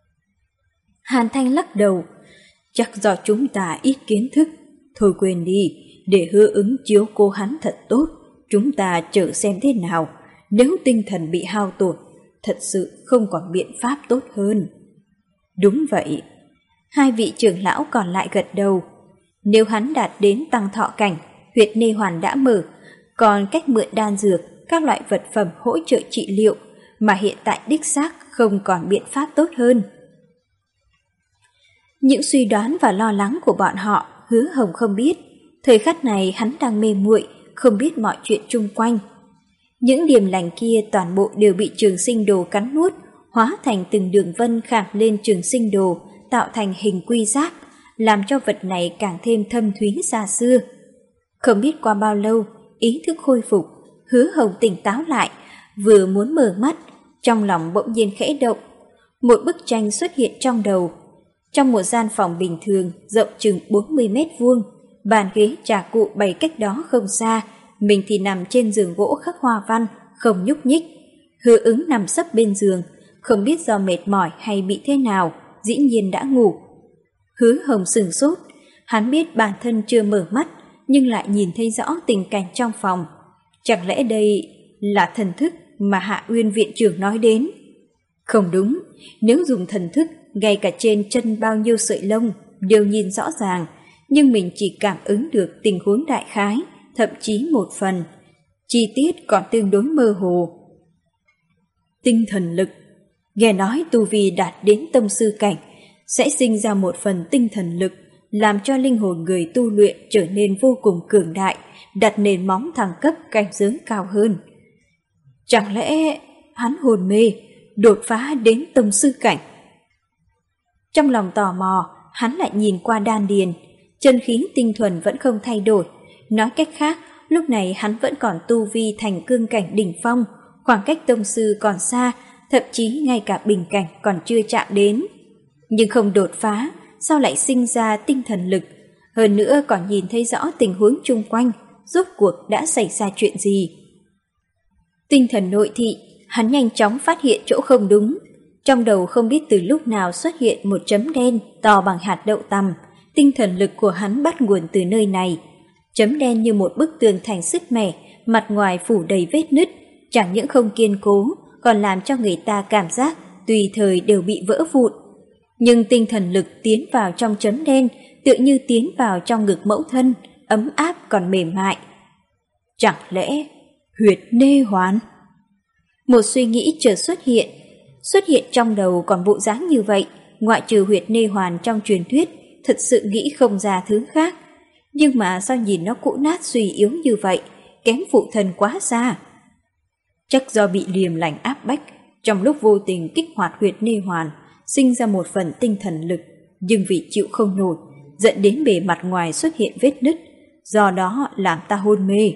Hàn Thanh lắc đầu. Chắc do chúng ta ít kiến thức. Thôi quên đi, để Hứa Ứng chiếu cố hắn thật tốt. Chúng ta chờ xem thế nào. Nếu tinh thần bị hao tổn, thật sự không còn biện pháp tốt hơn. Đúng vậy. Hai vị trưởng lão còn lại gật đầu. Nếu hắn đạt đến tăng thọ cảnh, huyệt nê hoàn đã mở, còn cách mượn đan dược, các loại vật phẩm hỗ trợ trị liệu, mà hiện tại đích xác không còn biện pháp tốt hơn. Những suy đoán và lo lắng của bọn họ, Hứa Hồng không biết. Thời khắc này hắn đang mê muội, không biết mọi chuyện chung quanh. Những điểm lành kia toàn bộ đều bị Trường Sinh Đồ cắn nuốt, hóa thành từng đường vân khảm lên Trường Sinh Đồ, tạo thành hình quy giác, làm cho vật này càng thêm thâm thúy xa xưa. Không biết qua bao lâu, ý thức khôi phục, Hứa Hồng tỉnh táo lại, vừa muốn mở mắt, trong lòng bỗng nhiên khẽ động. Một bức tranh xuất hiện trong đầu. Trong một gian phòng bình thường, rộng chừng bốn mươi mét vuông, bàn ghế trà cụ bày cách đó không xa, mình thì nằm trên giường gỗ khắc hoa văn, không nhúc nhích. Hứa Ứng nằm sấp bên giường, không biết do mệt mỏi hay bị thế nào, dĩ nhiên đã ngủ. Hứa Hồng sửng sốt, hắn biết bản thân chưa mở mắt, nhưng lại nhìn thấy rõ tình cảnh trong phòng. Chẳng lẽ đây là thần thức mà Hạ Uyên viện trưởng nói đến? Không đúng, nếu dùng thần thức, ngay cả trên chân bao nhiêu sợi lông đều nhìn rõ ràng, nhưng mình chỉ cảm ứng được tình huống đại khái, thậm chí một phần. Chi tiết còn tương đối mơ hồ. Tinh thần lực. Nghe nói tu vi đạt đến tông sư cảnh, sẽ sinh ra một phần tinh thần lực, làm cho linh hồn người tu luyện trở nên vô cùng cường đại, đặt nền móng thăng cấp cảnh giới cao hơn. Chẳng lẽ hắn hồn mê, đột phá đến tông sư cảnh? Trong lòng tò mò, hắn lại nhìn qua đan điền, chân khí tinh thuần vẫn không thay đổi. Nói cách khác, lúc này hắn vẫn còn tu vi thành cương cảnh đỉnh phong, khoảng cách tông sư còn xa, thậm chí ngay cả bình cảnh còn chưa chạm đến. Nhưng không đột phá, sao lại sinh ra tinh thần lực? Hơn nữa còn nhìn thấy rõ tình huống chung quanh, rốt cuộc đã xảy ra chuyện gì? Tinh thần nội thị, hắn nhanh chóng phát hiện chỗ không đúng. Trong đầu không biết từ lúc nào xuất hiện một chấm đen to bằng hạt đậu tằm. Tinh thần lực của hắn bắt nguồn từ nơi này. Chấm đen như một bức tường thành sứt mẻ, mặt ngoài phủ đầy vết nứt, chẳng những không kiên cố, còn làm cho người ta cảm giác tùy thời đều bị vỡ vụn. Nhưng tinh thần lực tiến vào trong chấm đen, tựa như tiến vào trong ngực mẫu thân, ấm áp còn mềm mại. Chẳng lẽ huyệt nê hoàn? Một suy nghĩ chợt xuất hiện, xuất hiện trong đầu còn bộ dáng như vậy, ngoại trừ huyệt nê hoàn trong truyền thuyết, thật sự nghĩ không ra thứ khác. Nhưng mà sao nhìn nó cũ nát suy yếu như vậy, kém phụ thân quá xa. Chắc do bị liềm lạnh áp bách, trong lúc vô tình kích hoạt huyệt nê hoàn, sinh ra một phần tinh thần lực, nhưng vì chịu không nổi, dẫn đến bề mặt ngoài xuất hiện vết nứt, do đó làm ta hôn mê.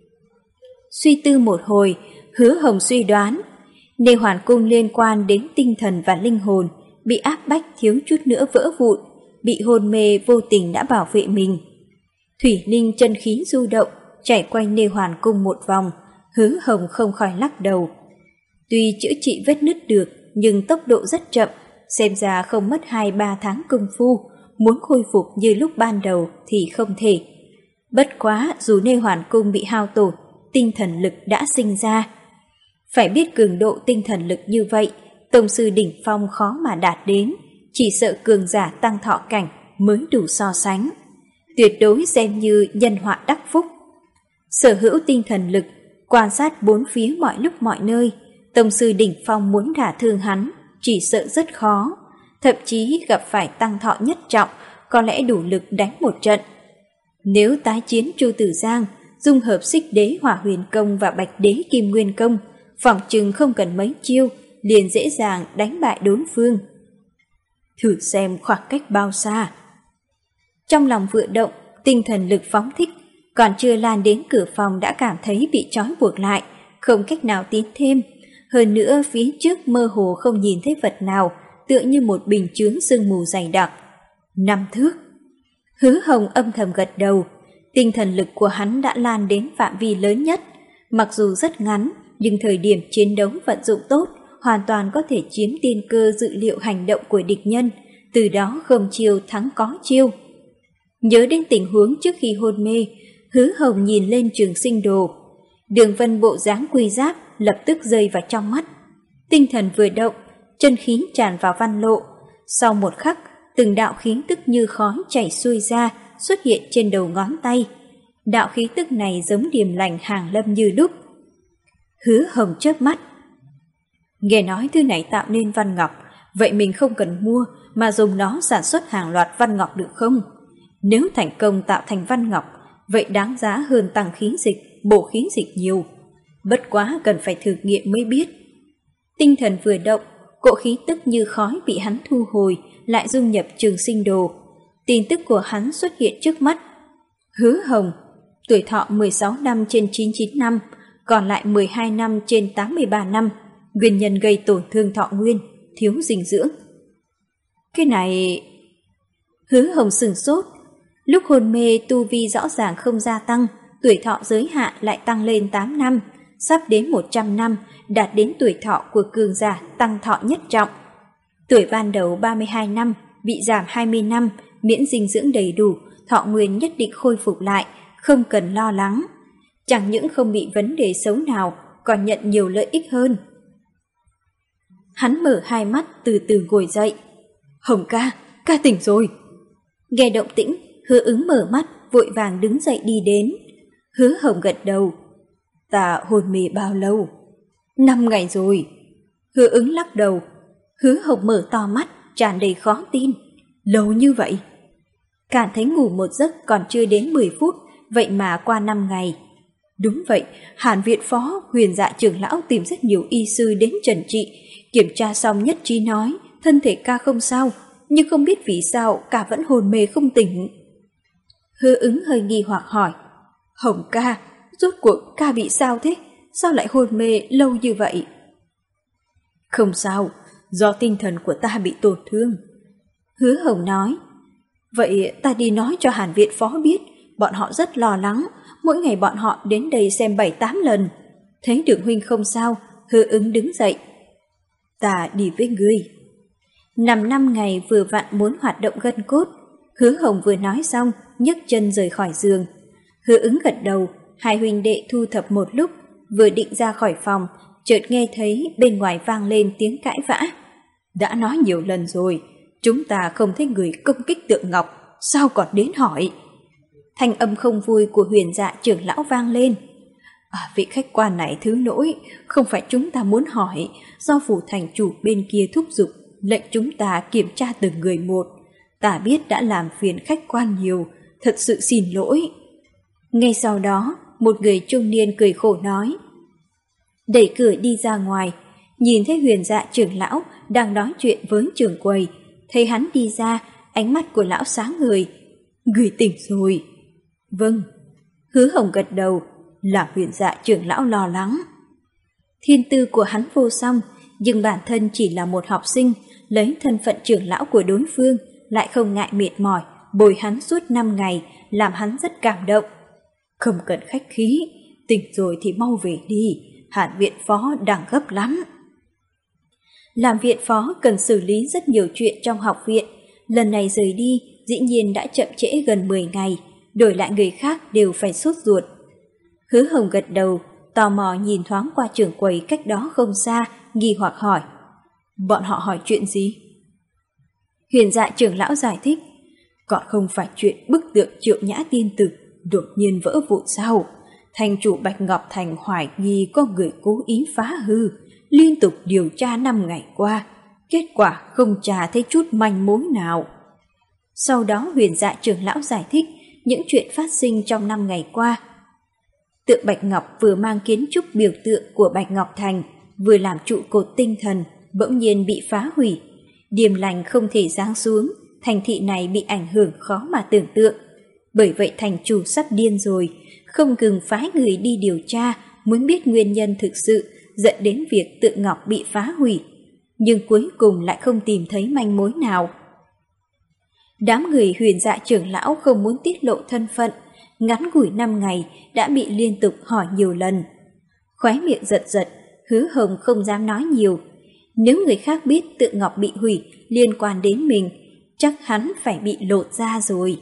Suy tư một hồi, Hứa Hồng suy đoán, nê hoàn cung liên quan đến tinh thần và linh hồn, bị áp bách thiếu chút nữa vỡ vụn, bị hôn mê vô tình đã bảo vệ mình. Thủy linh chân khí du động, chảy quanh nê hoàn cung một vòng, Hứa Hồng không khỏi lắc đầu. Tuy chữa trị vết nứt được, nhưng tốc độ rất chậm, xem ra không mất hai ba tháng công phu, muốn khôi phục như lúc ban đầu thì không thể. Bất quá dù nê hoàn cung bị hao tổn, tinh thần lực đã sinh ra. Phải biết cường độ tinh thần lực như vậy, tông sư đỉnh phong khó mà đạt đến, chỉ sợ cường giả tăng thọ cảnh mới đủ so sánh. Tuyệt đối xem như nhân họa đắc phúc. Sở hữu tinh thần lực, quan sát bốn phía mọi lúc mọi nơi, tông sư đỉnh phong muốn đả thương hắn, chỉ sợ rất khó, thậm chí gặp phải tăng thọ nhất trọng, có lẽ đủ lực đánh một trận. Nếu tái chiến Chu Tử Giang, dung hợp Xích Đế Hỏa Huyền Công và Bạch Đế Kim Nguyên Công, phỏng chừng không cần mấy chiêu, liền dễ dàng đánh bại đối phương. Thử xem khoảng cách bao xa. Trong lòng vừa động, tinh thần lực phóng thích, còn chưa lan đến cửa phòng đã cảm thấy bị trói buộc lại, không cách nào tiến thêm. Hơn nữa phía trước mơ hồ không nhìn thấy vật nào, tựa như một bình chướng sương mù dày đặc. Năm thước. Hứa Hồng âm thầm gật đầu, tinh thần lực của hắn đã lan đến phạm vi lớn nhất. Mặc dù rất ngắn, nhưng thời điểm chiến đấu vận dụng tốt, hoàn toàn có thể chiếm tiên cơ dự liệu hành động của địch nhân, từ đó không chiêu thắng có chiêu. Nhớ đến tình huống trước khi hôn mê, Hứa Hồng nhìn lên Trường Sinh Đồ. Đường vân bộ dáng quy giáp lập tức rơi vào trong mắt. Tinh thần vừa động, chân khí tràn vào văn lộ. Sau một khắc, từng đạo khí tức như khói chảy xuôi ra, xuất hiện trên đầu ngón tay. Đạo khí tức này giống điềm lành hàng lâm như lúc. Hứa Hồng chớp mắt. Nghe nói thứ này tạo nên văn ngọc, vậy mình không cần mua mà dùng nó sản xuất hàng loạt văn ngọc được không? Nếu thành công tạo thành văn ngọc, vậy đáng giá hơn tăng khí dịch, bổ khí dịch nhiều. Bất quá cần phải thử nghiệm mới biết. Tinh thần vừa động, cỗ khí tức như khói bị hắn thu hồi, lại dung nhập Trường Sinh Đồ. Tin tức của hắn xuất hiện trước mắt. Hứa Hồng, tuổi thọ mười sáu năm trên chín mươi chín năm, còn lại mười hai năm trên tám mươi ba năm, nguyên nhân gây tổn thương thọ nguyên, thiếu dinh dưỡng. Cái này... Hứa Hồng sửng sốt. Lúc hôn mê tu vi rõ ràng không gia tăng, tuổi thọ giới hạn lại tăng lên tám năm, sắp đến một trăm năm, đạt đến tuổi thọ của cường giả tăng thọ nhất trọng. Tuổi ban đầu ba mươi hai năm, bị giảm hai mươi năm, miễn dinh dưỡng đầy đủ, thọ nguyên nhất định khôi phục lại, không cần lo lắng. Chẳng những không bị vấn đề xấu nào, còn nhận nhiều lợi ích hơn. Hắn mở hai mắt từ từ ngồi dậy. Hồng ca, ca tỉnh rồi. Nghe động tĩnh, Hứa Ứng mở mắt, vội vàng đứng dậy đi đến. Hứa Hồng gật đầu. Ta hôn mê bao lâu? Năm ngày rồi. Hứa Ứng lắc đầu. Hứa Hồng mở to mắt, tràn đầy khó tin. Lâu như vậy? Cảm thấy ngủ một giấc còn chưa đến mười phút, vậy mà qua năm ngày. Đúng vậy, Hàn Viện Phó, Huyền Dạ trưởng lão tìm rất nhiều y sư đến trần trị, kiểm tra xong nhất trí nói, thân thể ca không sao, nhưng không biết vì sao ca vẫn hồn mê không tỉnh. Hứa Ứng hơi nghi hoặc hỏi, Hồng ca, rốt cuộc ca bị sao thế? Sao lại hôn mê lâu như vậy? Không sao, do tinh thần của ta bị tổn thương. Hứa Hồng nói, vậy ta đi nói cho Hàn Viện Phó biết, bọn họ rất lo lắng, mỗi ngày bọn họ đến đây xem bảy tám lần. Thấy Đường huynh không sao, Hứa Ứng đứng dậy. Ta đi với ngươi. Nằm năm ngày vừa vặn muốn hoạt động gân cốt, Hứa Hồng vừa nói xong, nhấc chân rời khỏi giường. Hứa Ứng gật đầu, hai huynh đệ thu thập một lúc, vừa định ra khỏi phòng, chợt nghe thấy bên ngoài vang lên tiếng cãi vã. Đã nói nhiều lần rồi, chúng ta không thấy người công kích Tượng Ngọc, sao còn đến hỏi? Thanh âm không vui của Huyền Dạ trưởng lão vang lên. À, vị khách quan này thứ lỗi, không phải chúng ta muốn hỏi, do phủ thành chủ bên kia thúc giục, lệnh chúng ta kiểm tra từng người một. Ta biết đã làm phiền khách quan nhiều, thật sự xin lỗi. Ngay sau đó, một người trung niên cười khổ nói. Đẩy cửa đi ra ngoài, nhìn thấy Huyền Dạ trưởng lão đang nói chuyện với trưởng quầy. Thấy hắn đi ra, ánh mắt của lão sáng ngời. Người tỉnh rồi. Vâng. Hứa Hồng gật đầu, là Huyền Dạ trưởng lão lo lắng. Thiên tư của hắn vô song, nhưng bản thân chỉ là một học sinh, lấy thân phận trưởng lão của đối phương, lại không ngại mệt mỏi, bồi hắn suốt năm ngày, làm hắn rất cảm động. Không cần khách khí, tỉnh rồi thì mau về đi, Hàn Viện Phó đang gấp lắm. Làm viện phó cần xử lý rất nhiều chuyện trong học viện, lần này rời đi dĩ nhiên đã chậm trễ gần mười ngày, đổi lại người khác đều phải sốt ruột. Hứa Hồng gật đầu, tò mò nhìn thoáng qua trưởng quầy cách đó không xa, nghi hoặc hỏi. Bọn họ hỏi chuyện gì? Huyền Dạ trưởng lão giải thích. Còn không phải chuyện bức tượng Triệu Nhã tiên tử đột nhiên vỡ vụn sao? Thành chủ Bạch Ngọc Thành hoài nghi có người cố ý phá hư, liên tục điều tra năm ngày qua, kết quả không tra thấy chút manh mối nào. Sau đó Huyền Dạ trưởng lão giải thích những chuyện phát sinh trong năm ngày qua. Tượng Bạch Ngọc vừa mang kiến trúc biểu tượng của Bạch Ngọc Thành, vừa làm trụ cột tinh thần, bỗng nhiên bị phá hủy. Điềm lành không thể giáng xuống, thành thị này bị ảnh hưởng khó mà tưởng tượng. Bởi vậy thành chủ sắp điên rồi, không ngừng phái người đi điều tra, muốn biết nguyên nhân thực sự dẫn đến việc tượng ngọc bị phá hủy. Nhưng cuối cùng lại không tìm thấy manh mối nào. Đám người Huyền Dạ trưởng lão không muốn tiết lộ thân phận, ngắn ngủi năm ngày đã bị liên tục hỏi nhiều lần. Khóe miệng giật giật, Hứa Hồng không dám nói nhiều. Nếu người khác biết tượng ngọc bị hủy liên quan đến mình, chắc hắn phải bị lột ra rồi.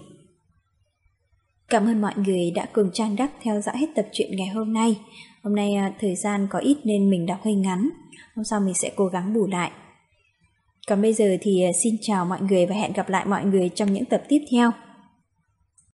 Cảm ơn mọi người đã cùng Trang Đắc theo dõi hết tập truyện ngày hôm nay. Hôm nay thời gian có ít nên mình đọc hơi ngắn, hôm sau mình sẽ cố gắng bù lại. Còn bây giờ thì xin chào mọi người và hẹn gặp lại mọi người trong những tập tiếp theo.